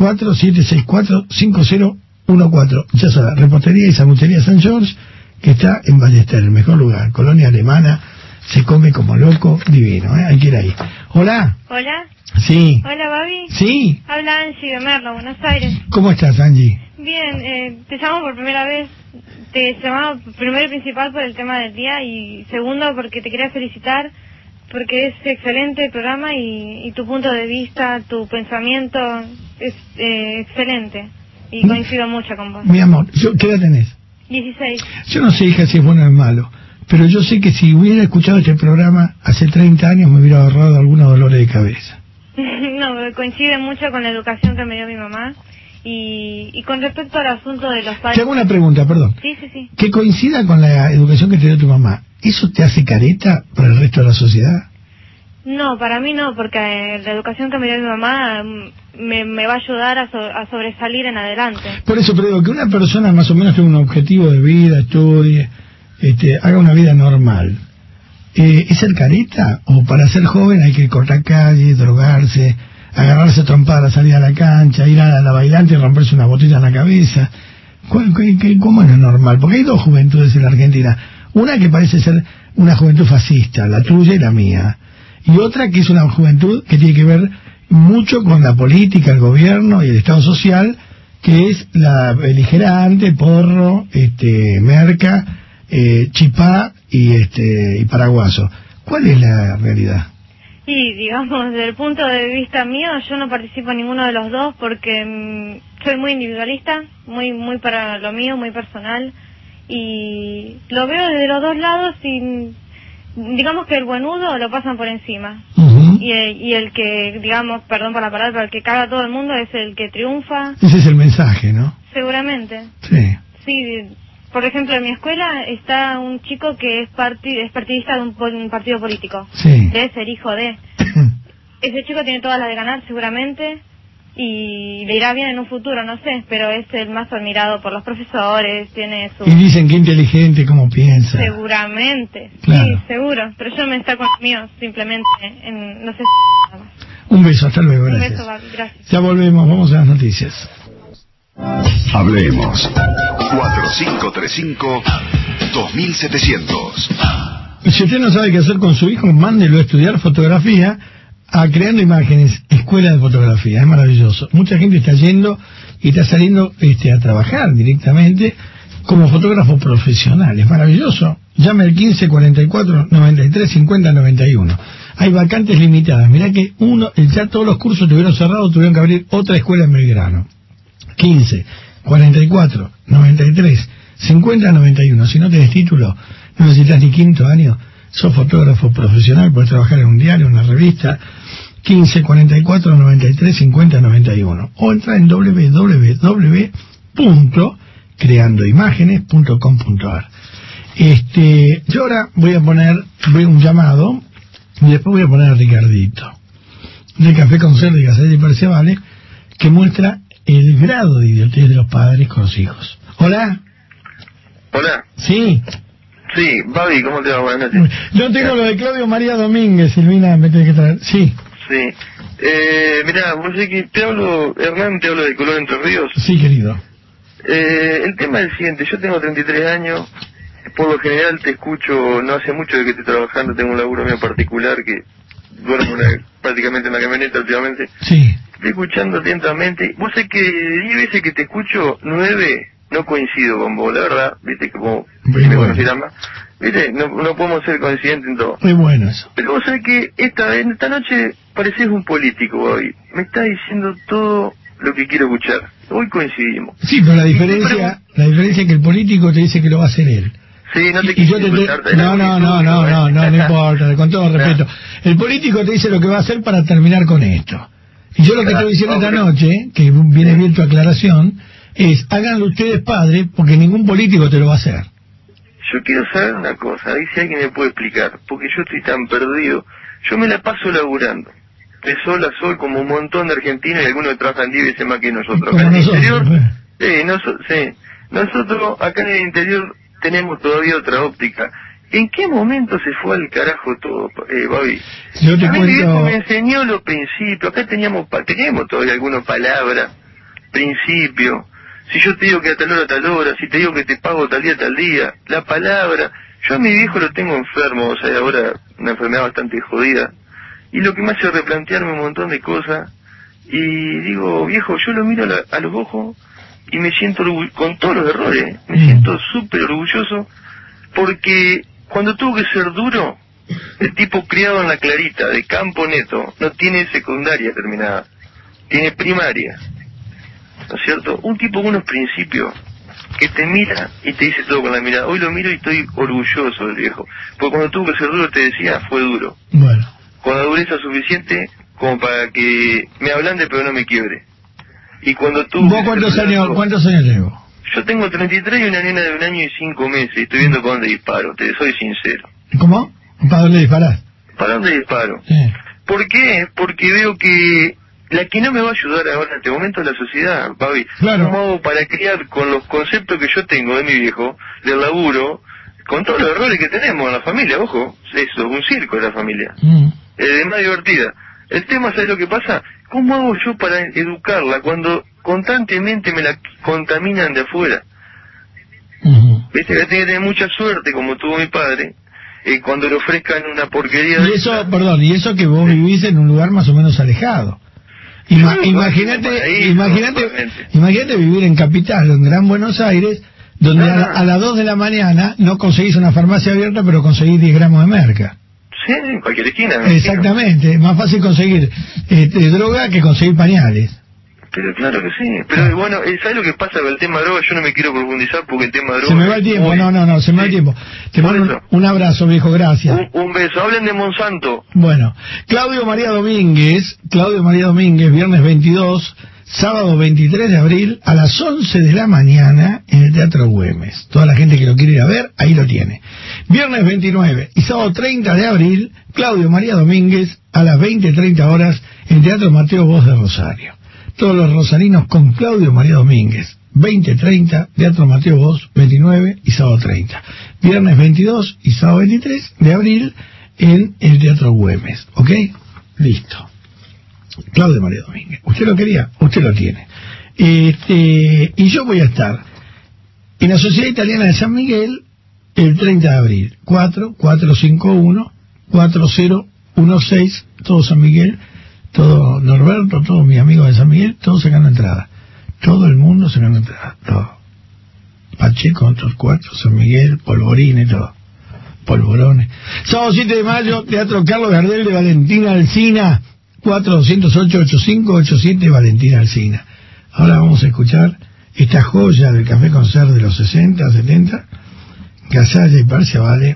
4764-5014. Ya sabes, repostería y sanguchería San George, que está en Ballester, el mejor lugar, colonia alemana, se come como loco, divino, hay que ir ahí. Hola. Hola. Sí. Hola, Babi. Sí. Habla Angie de Merlo, Buenos Aires. ¿Cómo estás, Angie? Bien, te llamo por primera vez. Te llamaba primero y principal por el tema del día y segundo porque te quería felicitar porque es excelente el programa y tu punto de vista, tu pensamiento es excelente y coincido mucho con vos. Mi amor, ¿qué edad tenés? 16. Yo no sé, hija, si es bueno o es malo, pero yo sé que si hubiera escuchado este programa hace 30 años me hubiera ahorrado algunos dolores de cabeza. No, coincide mucho con la educación que me dio mi mamá y con respecto al asunto de los padres... Te hago una pregunta, perdón. Sí. Que coincida con la educación que te dio tu mamá, ¿eso te hace careta para el resto de la sociedad? No, para mí no, porque la educación que me dio mi mamá me va a ayudar a sobresalir en adelante. Por eso, pero digo, que una persona más o menos tenga un objetivo de vida, estudie, haga una vida normal. ¿Es ser careta? ¿O para ser joven hay que cortar calles, drogarse, agarrarse a trompadas, salir a la cancha, ir a la bailante y romperse una botella en la cabeza? ¿Cómo es lo normal? Porque hay dos juventudes en la Argentina. Una que parece ser una juventud fascista, la tuya y la mía. y otra que es una juventud que tiene que ver mucho con la política, el gobierno y el Estado social, que es la beligerante, porro, merca, chipá y paraguaso. ¿Cuál es la realidad? Y digamos, desde el punto de vista mío, yo no participo en ninguno de los dos porque soy muy individualista, muy para lo mío, muy personal, y lo veo desde los dos lados y digamos que el buenudo lo pasan por encima. Y el que, digamos, perdón por la palabra, pero el que caga a todo el mundo es el que triunfa. Ese es el mensaje, ¿no? Seguramente. Sí. Sí, por ejemplo, en mi escuela está un chico que es partidista de un partido político. Sí. Debe ser hijo de. Ese chico tiene todas las de ganar, seguramente, y le irá bien en un futuro, no sé, pero es el más admirado por los profesores, tiene su... Y dicen que inteligente, cómo piensa. Seguramente, claro. Sí, seguro, pero yo me destaco en el mío, simplemente, no sé si nada más. Un beso, hasta luego, gracias. Un beso, Gaby, gracias. Ya volvemos, vamos a las noticias. Hablemos. 4535-2700. Si usted no sabe qué hacer con su hijo, mándelo a estudiar fotografía a Creando Imágenes, escuela de fotografía. Es maravilloso. Mucha gente está yendo y está saliendo a trabajar directamente como fotógrafo profesional. Es maravilloso. Llame al 1544-9350-91. Hay vacantes limitadas. Mirá que ya todos los cursos estuvieron cerrados, tuvieron que abrir otra escuela en Belgrano. 1544-9350-91. Si no tenés título, no necesitas ni quinto año, sos fotógrafo profesional, podés trabajar en un diario, en una revista. 1544-9350-91. O entra en www.creandoimágenes.com.ar. Yo ahora voy a poner un llamado y después voy a poner a Ricardito de Café con Cerdo y Gazelle y Percevale, que muestra el grado de idiotez de los padres con los hijos. Hola. Hola. Sí. Sí, Babi, ¿cómo te va? Buenas noches. Yo tengo lo de Claudio María Domínguez, Silvina, me tenés que traer. Sí. Sí. Mirá, vos sé que Hernán, te hablo de Colón Entre Ríos. Sí, querido. El tema es el siguiente, yo tengo 33 años, por lo general te escucho, no hace mucho de que estoy trabajando, tengo un laburo mío particular que duermo prácticamente en la camioneta últimamente. Sí. Estoy escuchando atentamente. Vos sé que 10 veces que te escucho, 9 no coincido con vos, la verdad, viste, como si me conocieran más. Viste, no podemos ser coincidentes en todo. Muy bueno eso. Pero vos sabés que esta noche parecés un político hoy. Me estás diciendo todo lo que quiero escuchar. Hoy coincidimos. Sí, pero la diferencia es que el político te dice que lo va a hacer él. Sí, no te quiero insultarte. No importa, con todo respeto. El político te dice lo que va a hacer para terminar con esto. Y yo lo que estoy diciendo esta noche, que viene bien tu aclaración, es, háganlo ustedes padres, porque ningún político te lo va a hacer. Yo quiero saber una cosa, ahí si alguien me puede explicar, porque yo estoy tan perdido. Yo me la paso laburando, de sol a sol, como un montón de argentinos, y algunos que trabajan 10 veces más que nosotros. Acá en el interior, nosotros acá en el interior tenemos todavía otra óptica. ¿En qué momento se fue al carajo todo, Babi? Yo te a mí cuento... mi viejo me enseñó los principios, acá teníamos todavía algunas palabras, principios. Si yo te digo que a tal hora, si te digo que te pago tal día, la palabra. Yo a mi viejo lo tengo enfermo, o sea, ahora una enfermedad bastante jodida, y lo que me hace replantearme un montón de cosas, y digo, viejo, yo lo miro a los ojos, y me siento con todos los errores, me siento súper orgulloso, porque cuando tuvo que ser duro, el tipo criado en la clarita, de campo neto, no tiene secundaria terminada, tiene primaria, ¿no es cierto? Un tipo con unos principios que te mira y te dice todo con la mirada. Hoy lo miro y estoy orgulloso del viejo, porque cuando tuvo que ser duro, te decía, fue duro. Bueno. Con la dureza suficiente como para que me ablande pero no me quiebre. Y cuando tuvo... ¿Vos cuántos años tengo? Yo tengo 33 y una nena de 1 año y 5 meses, y estoy viendo para dónde disparo, te soy sincero. ¿Cómo? ¿Para dónde disparás? ¿Para dónde disparo? Sí. ¿Por qué? Porque veo que la que no me va a ayudar ahora en este momento es la sociedad, Babi. Claro. ¿Cómo hago para criar con los conceptos que yo tengo de mi viejo, del laburo, con todos los errores que tenemos en la familia? Ojo, eso, un circo de la familia. Es más divertida. El tema, ¿sabes lo que pasa? ¿Cómo hago yo para educarla cuando constantemente me la contaminan de afuera? Viste que tiene que tener mucha suerte, como tuvo mi padre, cuando le ofrezcan una porquería. Y eso, perdón, y eso que vos vivís en un lugar más o menos alejado. Imagínate vivir en Capital, en Gran Buenos Aires, donde a las 2 de la mañana no conseguís una farmacia abierta, pero conseguís 10 gramos de merca. Sí, en cualquier esquina. Exactamente, es más fácil conseguir droga que conseguir pañales. Pero claro que sí. Pero bueno, ¿sabes lo que pasa con el tema droga? Yo no me quiero profundizar porque el tema droga... Se me va el tiempo, no, se me va el tiempo. Te mando un abrazo, viejo, gracias. Un beso, hablen de Monsanto. Bueno, Claudio María Domínguez, viernes 22, sábado 23 de abril, a las 11 de la mañana, en el Teatro Güemes. Toda la gente que lo quiere ir a ver, ahí lo tiene. Viernes 29 y sábado 30 de abril, Claudio María Domínguez, a las 20:30 horas, en el Teatro Mateo Voz de Rosario. Todos los rosarinos con Claudio María Domínguez, 20:30, Teatro Mateo Voz, 29 y sábado 30. Viernes 22 y sábado 23 de abril en el Teatro Güemes, ¿ok? Listo. Claudio María Domínguez. ¿Usted lo quería? Usted lo tiene. Y yo voy a estar en la Sociedad Italiana de San Miguel el 30 de abril, 4451-4016, todo San Miguel, todo Norberto, todos mis amigos de San Miguel, todos sacando entrada. Todo el mundo sacando entrada, todo. Pacheco, Torcuato, San Miguel, Polvorines, todo. Polvorones. Sábado 7 de mayo, Teatro Carlos Gardel de Valentina Alsina, 4208-8587, Valentina Alsina. Ahora vamos a escuchar esta joya del café con ser de los 60, 70, Gasalla y Parciavale,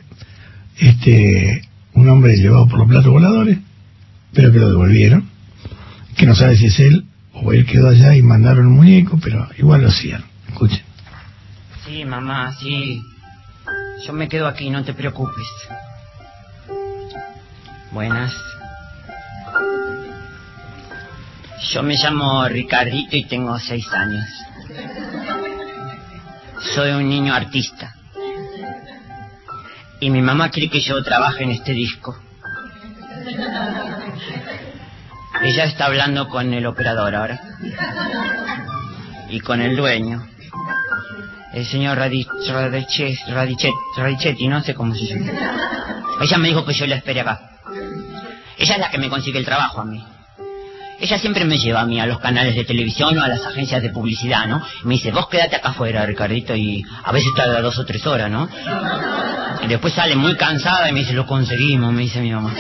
un hombre llevado por los platos voladores, pero que lo devolvieron, que no sabe si es él o él quedó allá y mandaron un muñeco, pero igual lo hacían. Escuchen. Sí, mamá, sí. Yo me quedo aquí, no te preocupes. Buenas. Yo me llamo Ricardito y tengo 6 años. Soy un niño artista. Y mi mamá quiere que yo trabaje en este disco. Ella está hablando con el operador ahora. Y con el dueño. El señor Radichetti, no sé cómo se llama. Ella me dijo que yo la espere acá. Ella es la que me consigue el trabajo a mí. Ella siempre me lleva a mí a los canales de televisión o a las agencias de publicidad, ¿no? Y me dice, vos quédate acá afuera, Ricardito, y a veces tarda 2 o 3 horas, ¿no? Y después sale muy cansada y me dice, lo conseguimos, me dice mi mamá.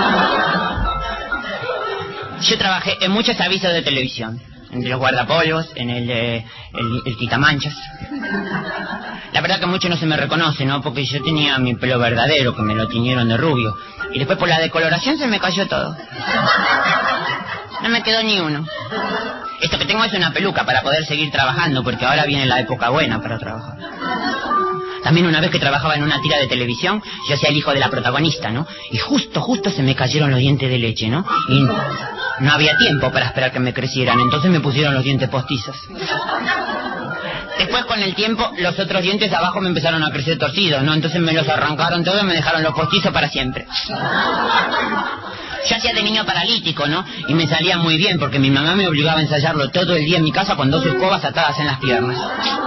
Yo trabajé en muchos avisos de televisión. En los guardapolvos, en el quitamanchas. La verdad que mucho no se me reconoce, ¿no? Porque yo tenía mi pelo verdadero, que me lo tiñeron de rubio. Y después por la decoloración se me cayó todo. No me quedó ni uno. Esto que tengo es una peluca para poder seguir trabajando, porque ahora viene la época buena para trabajar. También una vez que trabajaba en una tira de televisión, yo hacía el hijo de la protagonista, ¿no? Y justo se me cayeron los dientes de leche, ¿no? Y no había tiempo para esperar que me crecieran, entonces me pusieron los dientes postizos. Después, con el tiempo, los otros dientes de abajo me empezaron a crecer torcidos, ¿no? Entonces me los arrancaron todos y me dejaron los postizos para siempre. Yo hacía de niño paralítico, ¿no? Y me salía muy bien, porque mi mamá me obligaba a ensayarlo todo el día en mi casa con 2 escobas atadas en las piernas.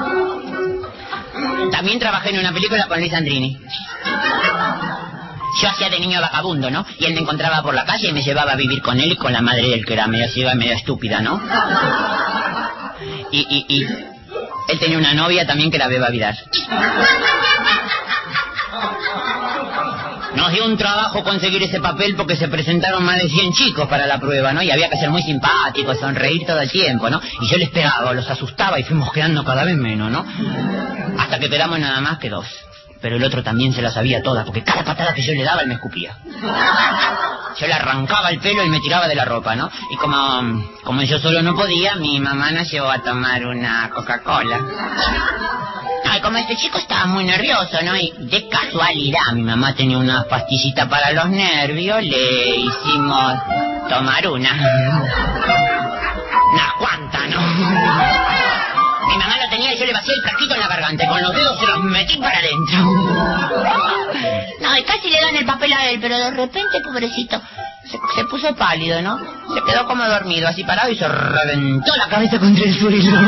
También trabajé en una película con Luis Andrini. Yo hacía de niño vagabundo, ¿no? Y él me encontraba por la calle y me llevaba a vivir con él y con la madre del que era medio ciega y medio estúpida, ¿no? Y él tenía una novia también que era Beba Vidal. Nos dio un trabajo conseguir ese papel porque se presentaron más de 100 chicos para la prueba, ¿no? Y había que ser muy simpático, sonreír todo el tiempo, ¿no? Y yo les pegaba, los asustaba y fuimos quedando cada vez menos, ¿no? Hasta que quedamos nada más que 2. Pero el otro también se la sabía toda, porque cada patada que yo le daba él me escupía. Yo le arrancaba el pelo y me tiraba de la ropa, ¿no? Y como yo solo no podía, mi mamá nos llevó a tomar una Coca-Cola. Ay, como este chico estaba muy nervioso, ¿no? Y de casualidad mi mamá tenía una pastillita para los nervios, le hicimos tomar unas cuantas, ¿no? Mi mamá lo tenía y yo le vacié el frasquito en la garganta y con los dedos se los metí para adentro. No, y casi le dan el papel a él, pero de repente, pobrecito, se puso pálido, ¿no? Se quedó como dormido, así parado, y se reventó la cabeza contra el suelo.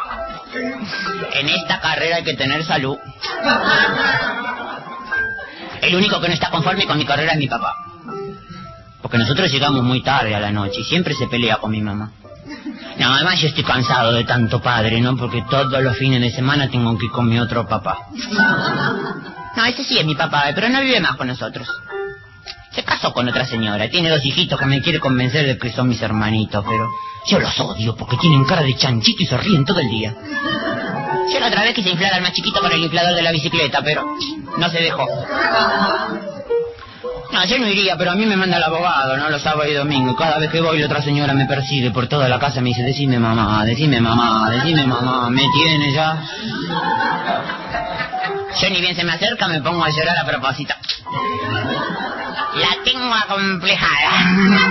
En esta carrera hay que tener salud. El único que no está conforme con mi carrera es mi papá. Porque nosotros llegamos muy tarde a la noche y siempre se pelea con mi mamá. No, además yo estoy cansado de tanto padre, ¿no? Porque todos los fines de semana tengo que ir con mi otro papá. No, ese sí es mi papá, pero no vive más con nosotros. Se casó con otra señora, tiene 2 hijitos que me quiere convencer de que son mis hermanitos, pero yo los odio porque tienen cara de chanchito y se ríen todo el día. Yo la otra vez quise inflar al más chiquito con el inflador de la bicicleta, pero no se dejó. No, yo no iría, pero a mí me manda el abogado, ¿no? Los sábados y domingos. Cada vez que voy, la otra señora me persigue por toda la casa, me dice, decime mamá, decime mamá, decime mamá, me tiene ya. Yo ni bien se me acerca, me pongo a llorar a propósito. La tengo acomplejada.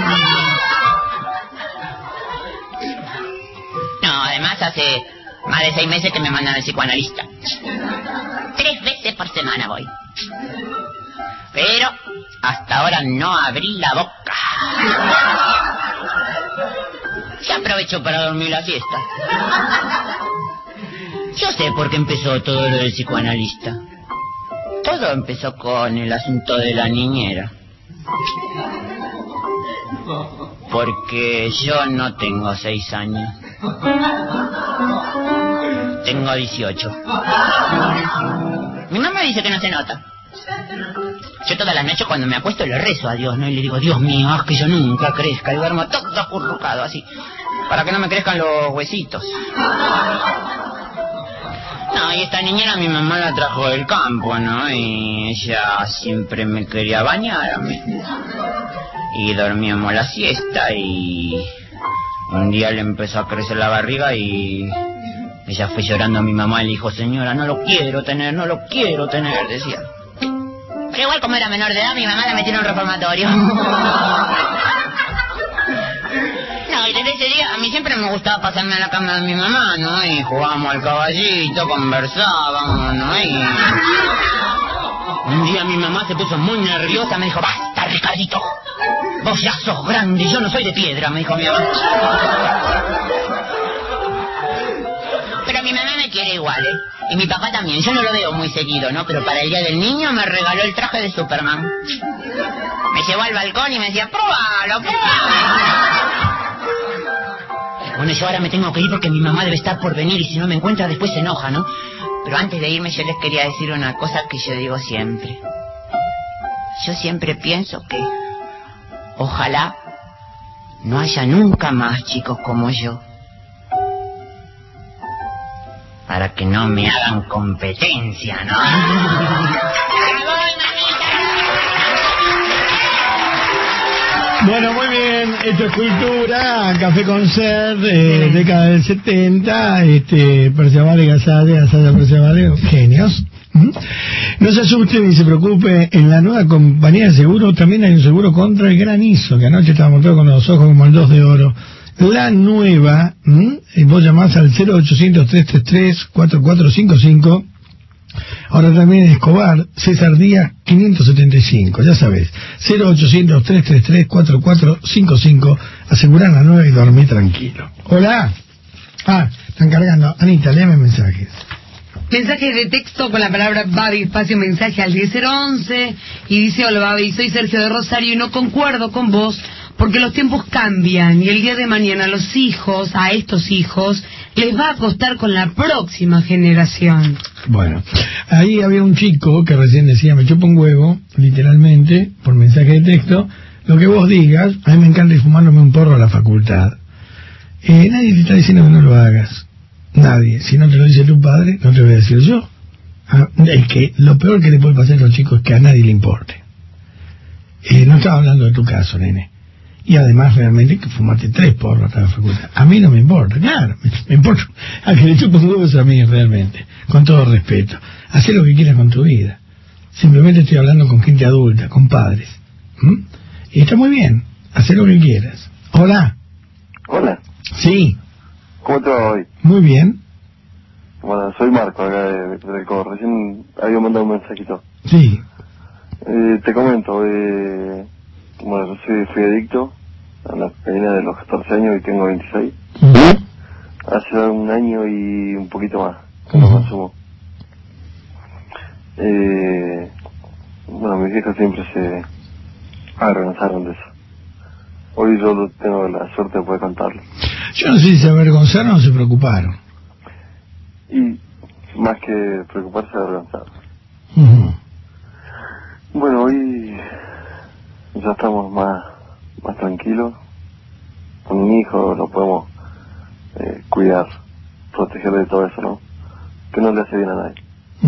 No, además hace más de 6 meses que me mandan al psicoanalista. 3 veces por semana voy. Pero hasta ahora no abrí la boca. Se aprovechó para dormir la siesta. Yo sé por qué empezó todo lo del psicoanalista. Todo empezó con el asunto de la niñera. Porque yo no tengo 6 años. Tengo 18. Mi mamá dice que no se nota. Yo todas las noches cuando me acuesto le rezo a Dios, ¿no? Y le digo, Dios mío, haz que yo nunca crezca. Y duermo todo acurrucado así, para que no me crezcan los huesitos. No, y esta niñera mi mamá la trajo del campo, ¿no? Y ella siempre me quería bañar a mí. Y dormíamos la siesta y un día le empezó a crecer la barriga y ella fue llorando a mi mamá y le dijo, señora, no lo quiero tener, no lo quiero tener, decía. Pero igual como era menor de edad, mi mamá la metió en un reformatorio. No, y desde ese día a mí siempre me gustaba pasarme a la cama de mi mamá, ¿no? Y jugábamos al caballito, conversábamos, ¿no? Y un día mi mamá se puso muy nerviosa, me dijo, basta, Ricardito, vos ya sos grande y yo no soy de piedra, me dijo mi mamá. Pero mi mamá me quiere igual, ¿eh? Y mi papá también, yo no lo veo muy seguido, ¿no? Pero para el día del niño me regaló el traje de Superman. Me llevó al balcón y me decía, ¡pruébalo, pruébalo! Bueno, yo ahora me tengo que ir porque mi mamá debe estar por venir y si no me encuentra después se enoja, ¿no? Pero antes de irme yo les quería decir una cosa que yo digo siempre. Yo siempre pienso que ojalá no haya nunca más chicos como yo. Para que no me hagan competencia, ¿no? Bueno, muy bien, esto es Cultura, Café Concert, década del 70, Perciabale, Gasalla, Perciabale, genios. No se asuste ni se preocupe, en la nueva compañía de seguro también hay un seguro contra el granizo, que anoche estábamos todos con los ojos como el 2 de oro. La nueva, vos llamás al 0800-333-4455. Ahora también en Escobar, César Díaz 575, ya sabés, 0800-333-4455. Asegurar la nueva y dormir tranquilo. Hola. Están cargando. Anita, léame mensajes. Mensajes de texto con la palabra Babi, espacio mensaje al 1011, y dice, hola Babi, soy Sergio de Rosario y no concuerdo con vos porque los tiempos cambian y el día de mañana a estos hijos, les va a costar con la próxima generación. Bueno, ahí había un chico que recién decía, me chupa un huevo, literalmente, por mensaje de texto, lo que vos digas, a mí me encanta ir fumándome un porro a la facultad. Nadie te está diciendo que no lo hagas. Nadie. Si no te lo dice tu padre, no te lo voy a decir yo. Es que lo peor que le puede pasar a los chicos es que a nadie le importe. No estaba hablando de tu caso, nene. Y además realmente que fumate 3 porros a la facultad. A mí no me importa, claro, me importa. A que le chupo un huevo es a mí realmente, con todo respeto. Hacé lo que quieras con tu vida. Simplemente estoy hablando con gente adulta, con padres. Y está muy bien, hacé lo que quieras. Hola. Hola. Sí. ¿Cómo te va hoy? Muy bien. Bueno, soy Marco, acá de Recor. Recién había mandado un mensajito. Sí. Te comento, bueno, yo fui adicto a la cocaína de los 14 años y tengo 26. Hace un año y un poquito más que no consumo. bueno, mis hijas siempre se avergonzaron de eso. Hoy yo tengo la suerte de poder contarlo. Yo no sé si se avergonzaron o se preocuparon. Y más que preocuparse, avergonzaron. Bueno, hoy ya estamos más tranquilos. Con mi hijo lo podemos cuidar, proteger de todo eso, ¿no? Que no le hace bien a nadie.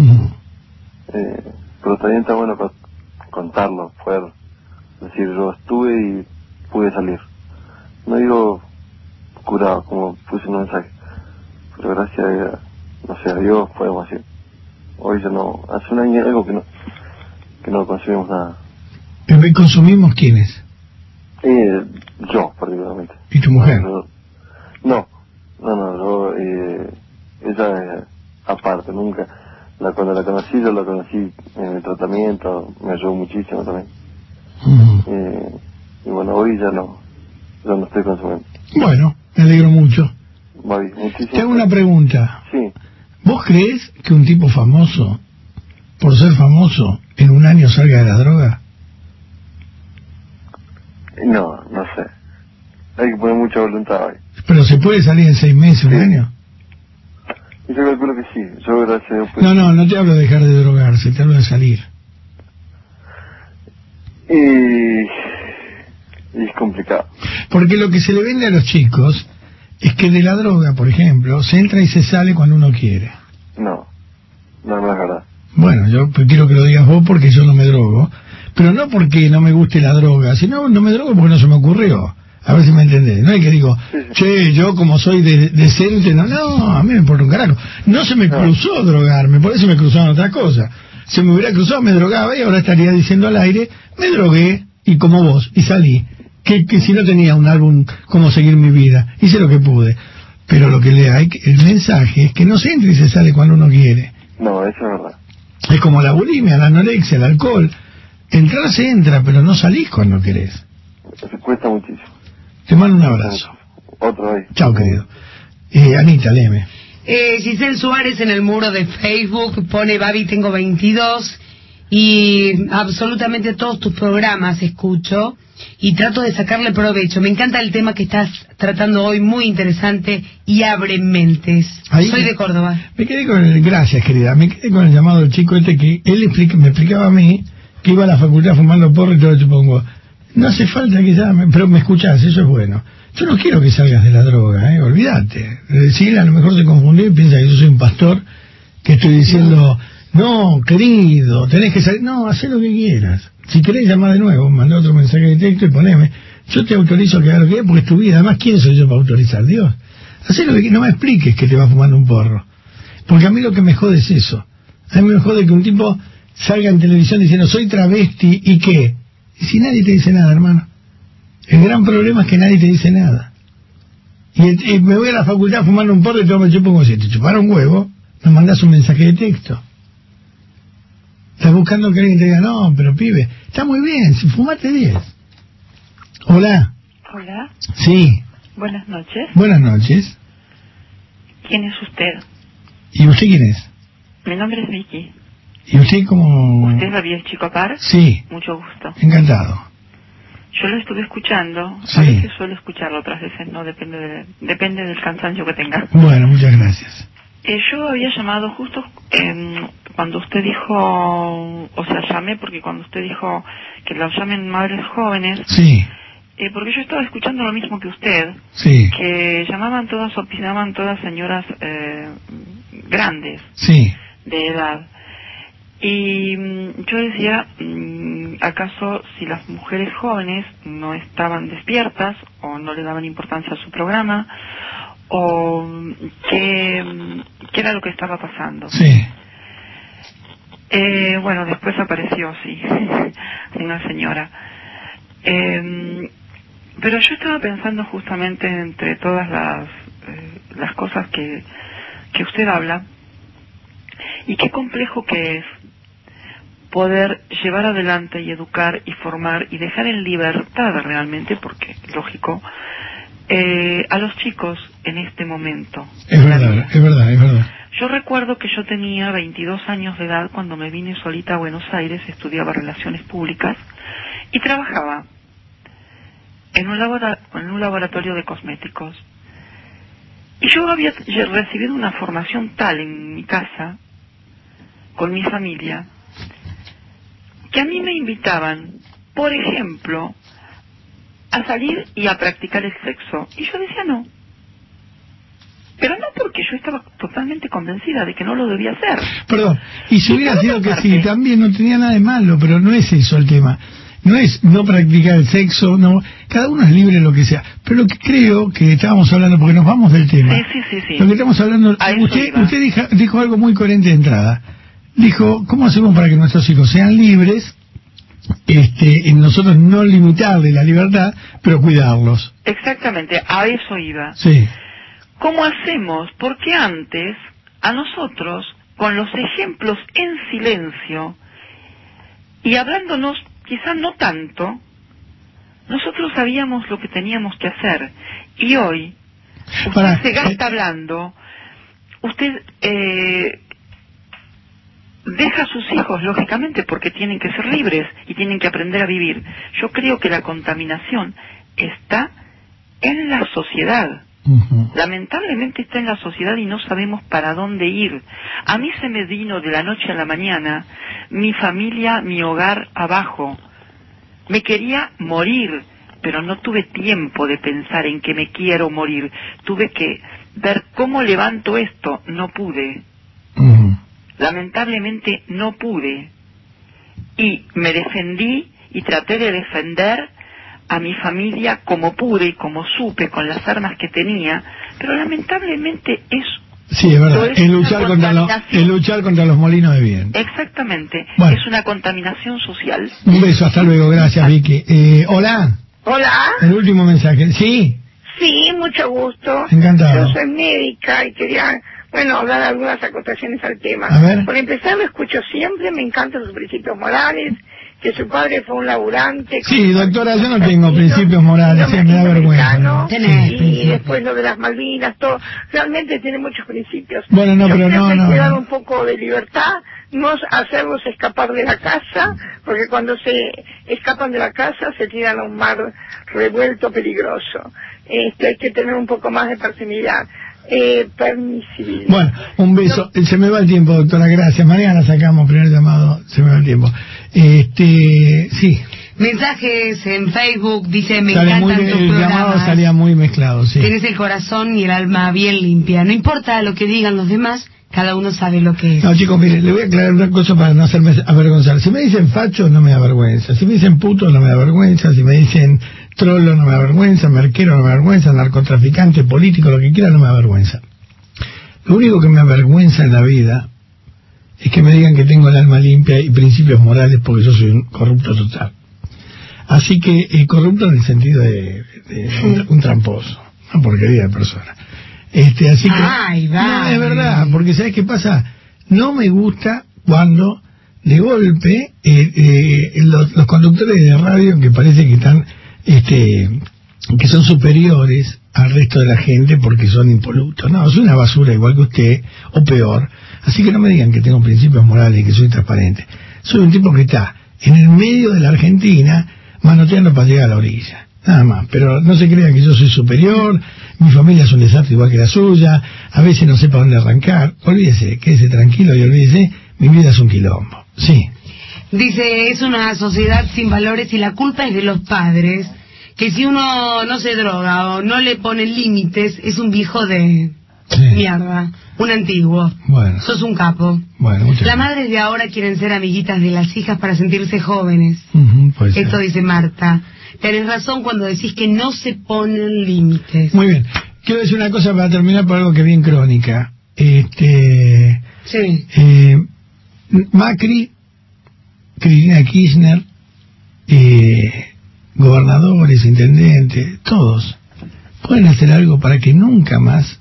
Pero también está bueno contarlo, poder decir, yo estuve y pude salir. No digo curado, como puse un mensaje, pero gracias a Dios podemos decir. Hoy ya no, hace un año y algo que no consumimos nada. ¿Consumimos quiénes? Yo, particularmente. ¿Y tu mujer? No, yo, ella aparte, nunca. Cuando la conocí, yo la conocí en el tratamiento, me ayudó muchísimo también. Y bueno, hoy ya no estoy consumiendo. Bueno, me alegro mucho. Babi, muchísimo. Te hago una pregunta. Sí. ¿Vos crees que un tipo famoso, por ser famoso, en un año salga de la droga? No sé. Hay que poner mucha voluntad hoy. ¿Pero se puede salir en 6 meses, un año? Yo calculo que sí. Yo, gracias a Dios, pues... No te hablo de dejar de drogarse, te hablo de salir. Y es complicado. Porque lo que se le vende a los chicos es que de la droga, por ejemplo, se entra y se sale cuando uno quiere. No es verdad. Bueno, yo quiero que lo digas vos porque yo no me drogo, pero no porque no me guste la droga, sino no me drogo porque no se me ocurrió. A ver si me entendés. No es que digo, che, yo como soy decente, no, a mí me importa un carajo. No se me cruzó drogarme, por eso me cruzaron otras cosas. Si me hubiera cruzado me drogaba y ahora estaría diciendo al aire, me drogué y como vos, y salí. Que si no tenía un álbum como seguir mi vida, hice lo que pude. Pero lo que el mensaje es que no se entra y se sale cuando uno quiere. No, eso es verdad. Es como la bulimia, la anorexia, el alcohol. Entrar se entra, pero no salís cuando querés. Eso cuesta muchísimo. Te mando un abrazo. Otro ahí. Chao, querido. Anita, léeme. Giselle Suárez en el muro de Facebook pone, Babi, tengo 22 y absolutamente todos tus programas escucho y trato de sacarle provecho. Me encanta el tema que estás tratando hoy, muy interesante y abre mentes. Soy de Córdoba. Me quedé gracias, querida, me quedé con el llamado del chico que él me explicaba a mí que iba a la facultad fumando porro y todo, yo pongo, no hace falta que llame, pero me escuchás, eso es bueno. Yo no quiero que salgas de la droga, olvídate. Decirle, a lo mejor se confundió y piensa que yo soy un pastor que estoy diciendo, no, querido, tenés que salir. No, haz lo que quieras. Si querés llamar de nuevo, mandá otro mensaje de texto y poneme, yo te autorizo a que hagas lo que quieras porque es tu vida. Además, ¿quién soy yo para autorizar? Dios. Haz lo que quieras, no me expliques que te vas fumando un porro. Porque a mí lo que me jode es eso. A mí me jode que un tipo salga en televisión diciendo, soy travesti, ¿y qué? Y si nadie te dice nada, hermano. El gran problema es que nadie te dice nada. Y me voy a la facultad fumando un porro y yo pongo, si te chupara un huevo, me mandas un mensaje de texto. Estás buscando que alguien te diga, no, pero pibe, está muy bien, si fumate 10. Hola. Hola. Sí. Buenas noches. Buenas noches. ¿Quién es usted? ¿Y usted quién es? Mi nombre es Vicky. ¿Y usted cómo...? ¿Usted es Javier Chico Par? Sí. Mucho gusto. Encantado. Yo lo estuve escuchando. Sí. A veces suelo escucharlo, otras veces no, depende del cansancio que tenga. Bueno, muchas gracias. Yo había llamado justo cuando usted dijo, o sea, llamé porque cuando usted dijo que lo llamen madres jóvenes. Sí. Porque yo estaba escuchando lo mismo que usted. Sí. Que llamaban todas, opinaban todas señoras grandes. Sí. De edad. Y yo decía, ¿acaso si las mujeres jóvenes no estaban despiertas o no le daban importancia a su programa? ¿O qué era lo que estaba pasando? Sí. Bueno, después apareció, sí, una señora. Pero yo estaba pensando justamente entre todas las cosas que usted habla, y qué complejo que es poder llevar adelante y educar y formar y dejar en libertad realmente, porque lógico, a los chicos en este momento. Es verdad. Yo recuerdo que yo tenía 22 años de edad cuando me vine solita a Buenos Aires, estudiaba Relaciones Públicas y trabajaba en un laboratorio de cosméticos. Y yo había recibido una formación tal en mi casa, con mi familia, que a mí me invitaban, por ejemplo, a salir y a practicar el sexo. Y yo decía no. Pero no porque yo estaba totalmente convencida de que no lo debía hacer. Perdón, y si hubiera sido que sí, también no tenía nada de malo, pero no es eso el tema. No es no practicar el sexo, no. Cada uno es libre de lo que sea. Pero lo que creo que estábamos hablando, porque nos vamos del tema. Sí. Lo que estamos hablando, usted dijo algo muy coherente de entrada. Dijo, ¿cómo hacemos para que nuestros hijos sean libres? En nosotros no limitarle la libertad, pero cuidarlos. Exactamente, a eso iba. Sí. ¿Cómo hacemos? Porque antes, a nosotros, con los ejemplos en silencio, y hablándonos quizá no tanto, nosotros sabíamos lo que teníamos que hacer. Y hoy, usted se gasta hablando, usted deja a sus hijos, lógicamente, porque tienen que ser libres y tienen que aprender a vivir. Yo creo que la contaminación está en la sociedad. Lamentablemente está en la sociedad y no sabemos para dónde ir. A mí se me vino de la noche a la mañana mi familia, mi hogar abajo. Me quería morir, pero no tuve tiempo de pensar en que me quiero morir. Tuve que ver cómo levanto esto. No pude. Lamentablemente no pude. Y me defendí y traté de defender a mi familia como pude y como supe con las armas que tenía, pero lamentablemente sí, es verdad, es luchar contra los molinos de viento. Exactamente, bueno. Es una contaminación social. Un beso, hasta luego, gracias Vicky. Hola. Hola. El último mensaje, ¿sí? Sí, mucho gusto. Encantado. Yo soy médica y quería, dar algunas acotaciones al tema. A ver. Por empezar, lo escucho siempre, me encantan sus principios morales, que su padre fue un laburante. Sí, doctora, yo no tengo principios morales, me da vergüenza. Y después lo de las Malvinas, todo. Realmente tiene muchos principios. Bueno, no, pero no. Hay que dar un poco de libertad, no hacerlos escapar de la casa, porque cuando se escapan de la casa se tiran a un mar revuelto, peligroso. Hay que tener un poco más de permisividad. Permisibilidad. Bueno, un beso. Se me va el tiempo, doctora, gracias. Mañana sacamos primer llamado, se me va el tiempo. Sí. Mensajes en Facebook, dice, me encantan tus programas. El llamado salía muy mezclado, sí. Tienes el corazón y el alma bien limpia. No importa lo que digan los demás, cada uno sabe lo que es. No, chicos, mire, le voy a aclarar una cosa para no hacerme avergonzar. Si me dicen facho, no me da vergüenza. Si me dicen puto, no me da vergüenza. Si me dicen trolo, no me da vergüenza. Merquero, no me da vergüenza. Narcotraficante, político, lo que quiera, no me da vergüenza. Lo único que me avergüenza en la vida es que me digan que tengo el alma limpia y principios morales, porque yo soy un corrupto total. Así que, corrupto en el sentido de un tramposo, una porquería de persona. Así que, no, es verdad, porque ¿sabes qué pasa? No me gusta cuando, de golpe, los conductores de radio que parece que están, que son superiores al resto de la gente porque son impolutos. No, soy una basura igual que usted, o peor. Así que no me digan que tengo principios morales y que soy transparente. Soy un tipo que está en el medio de la Argentina manoteando para llegar a la orilla. Nada más, pero no se crean que yo soy superior, mi familia es un desastre igual que la suya, a veces no sé para dónde arrancar. Olvídese, quédese tranquilo y olvídese, mi vida es un quilombo. Sí. Dice, es una sociedad sin valores y la culpa es de los padres, que si uno no se droga o no le pone límites, es un viejo de mierda, un antiguo. Bueno. Sos un capo. Bueno, las madres de ahora quieren ser amiguitas de las hijas para sentirse jóvenes. Esto dice Marta. Tenés razón cuando decís que no se ponen límites. Muy bien. Quiero decir una cosa para terminar por algo que bien crónica. Macri, Cristina Kirchner, gobernadores, intendentes, todos pueden hacer algo para que nunca más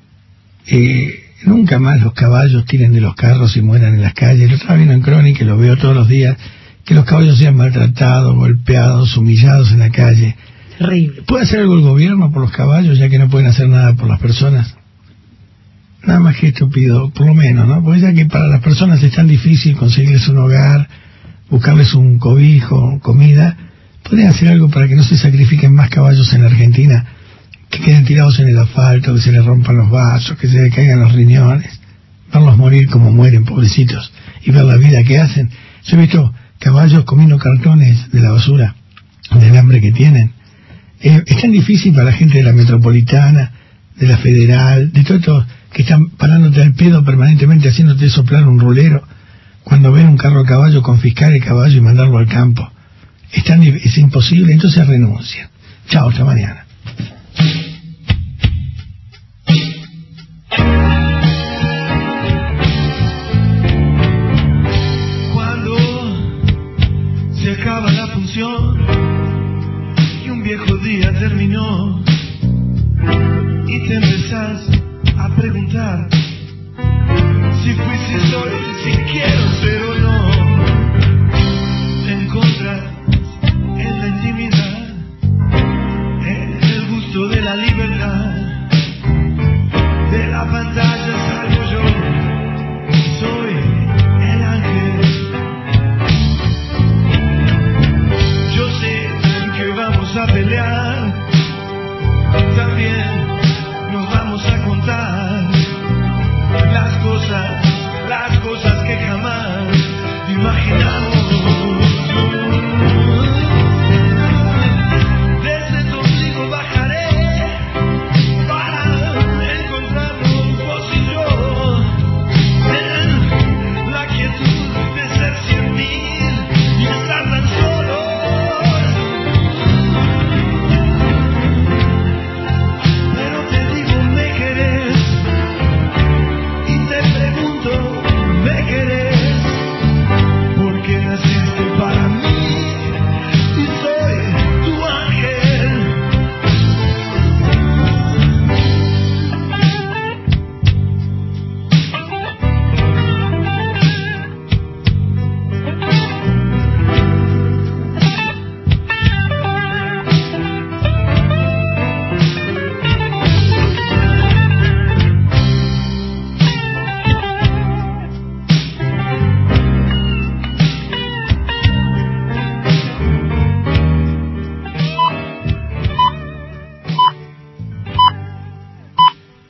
los caballos tiren de los carros y mueran en las calles. Lo estaba viendo en crónica y lo veo todos los días, que los caballos sean maltratados, golpeados, humillados en la calle. Terrible. ¿Puede hacer algo el gobierno por los caballos ya que no pueden hacer nada por las personas? Nada más que esto pido, por lo menos, ¿no? Porque ya que para las personas es tan difícil conseguirles un hogar, buscarles un cobijo, comida, podrían hacer algo para que no se sacrifiquen más caballos en la Argentina, que queden tirados en el asfalto, que se les rompan los vasos, que se les caigan los riñones, verlos morir como mueren, pobrecitos, y ver la vida que hacen. Yo he visto caballos comiendo cartones de la basura, del hambre que tienen. Es tan difícil para la gente de la metropolitana, de la federal, de todos estos que están parándote al pedo permanentemente, haciéndote soplar un rulero, cuando ven un carro a caballo, confiscar el caballo y mandarlo al campo. Es imposible, entonces renuncia. Chao, hasta mañana.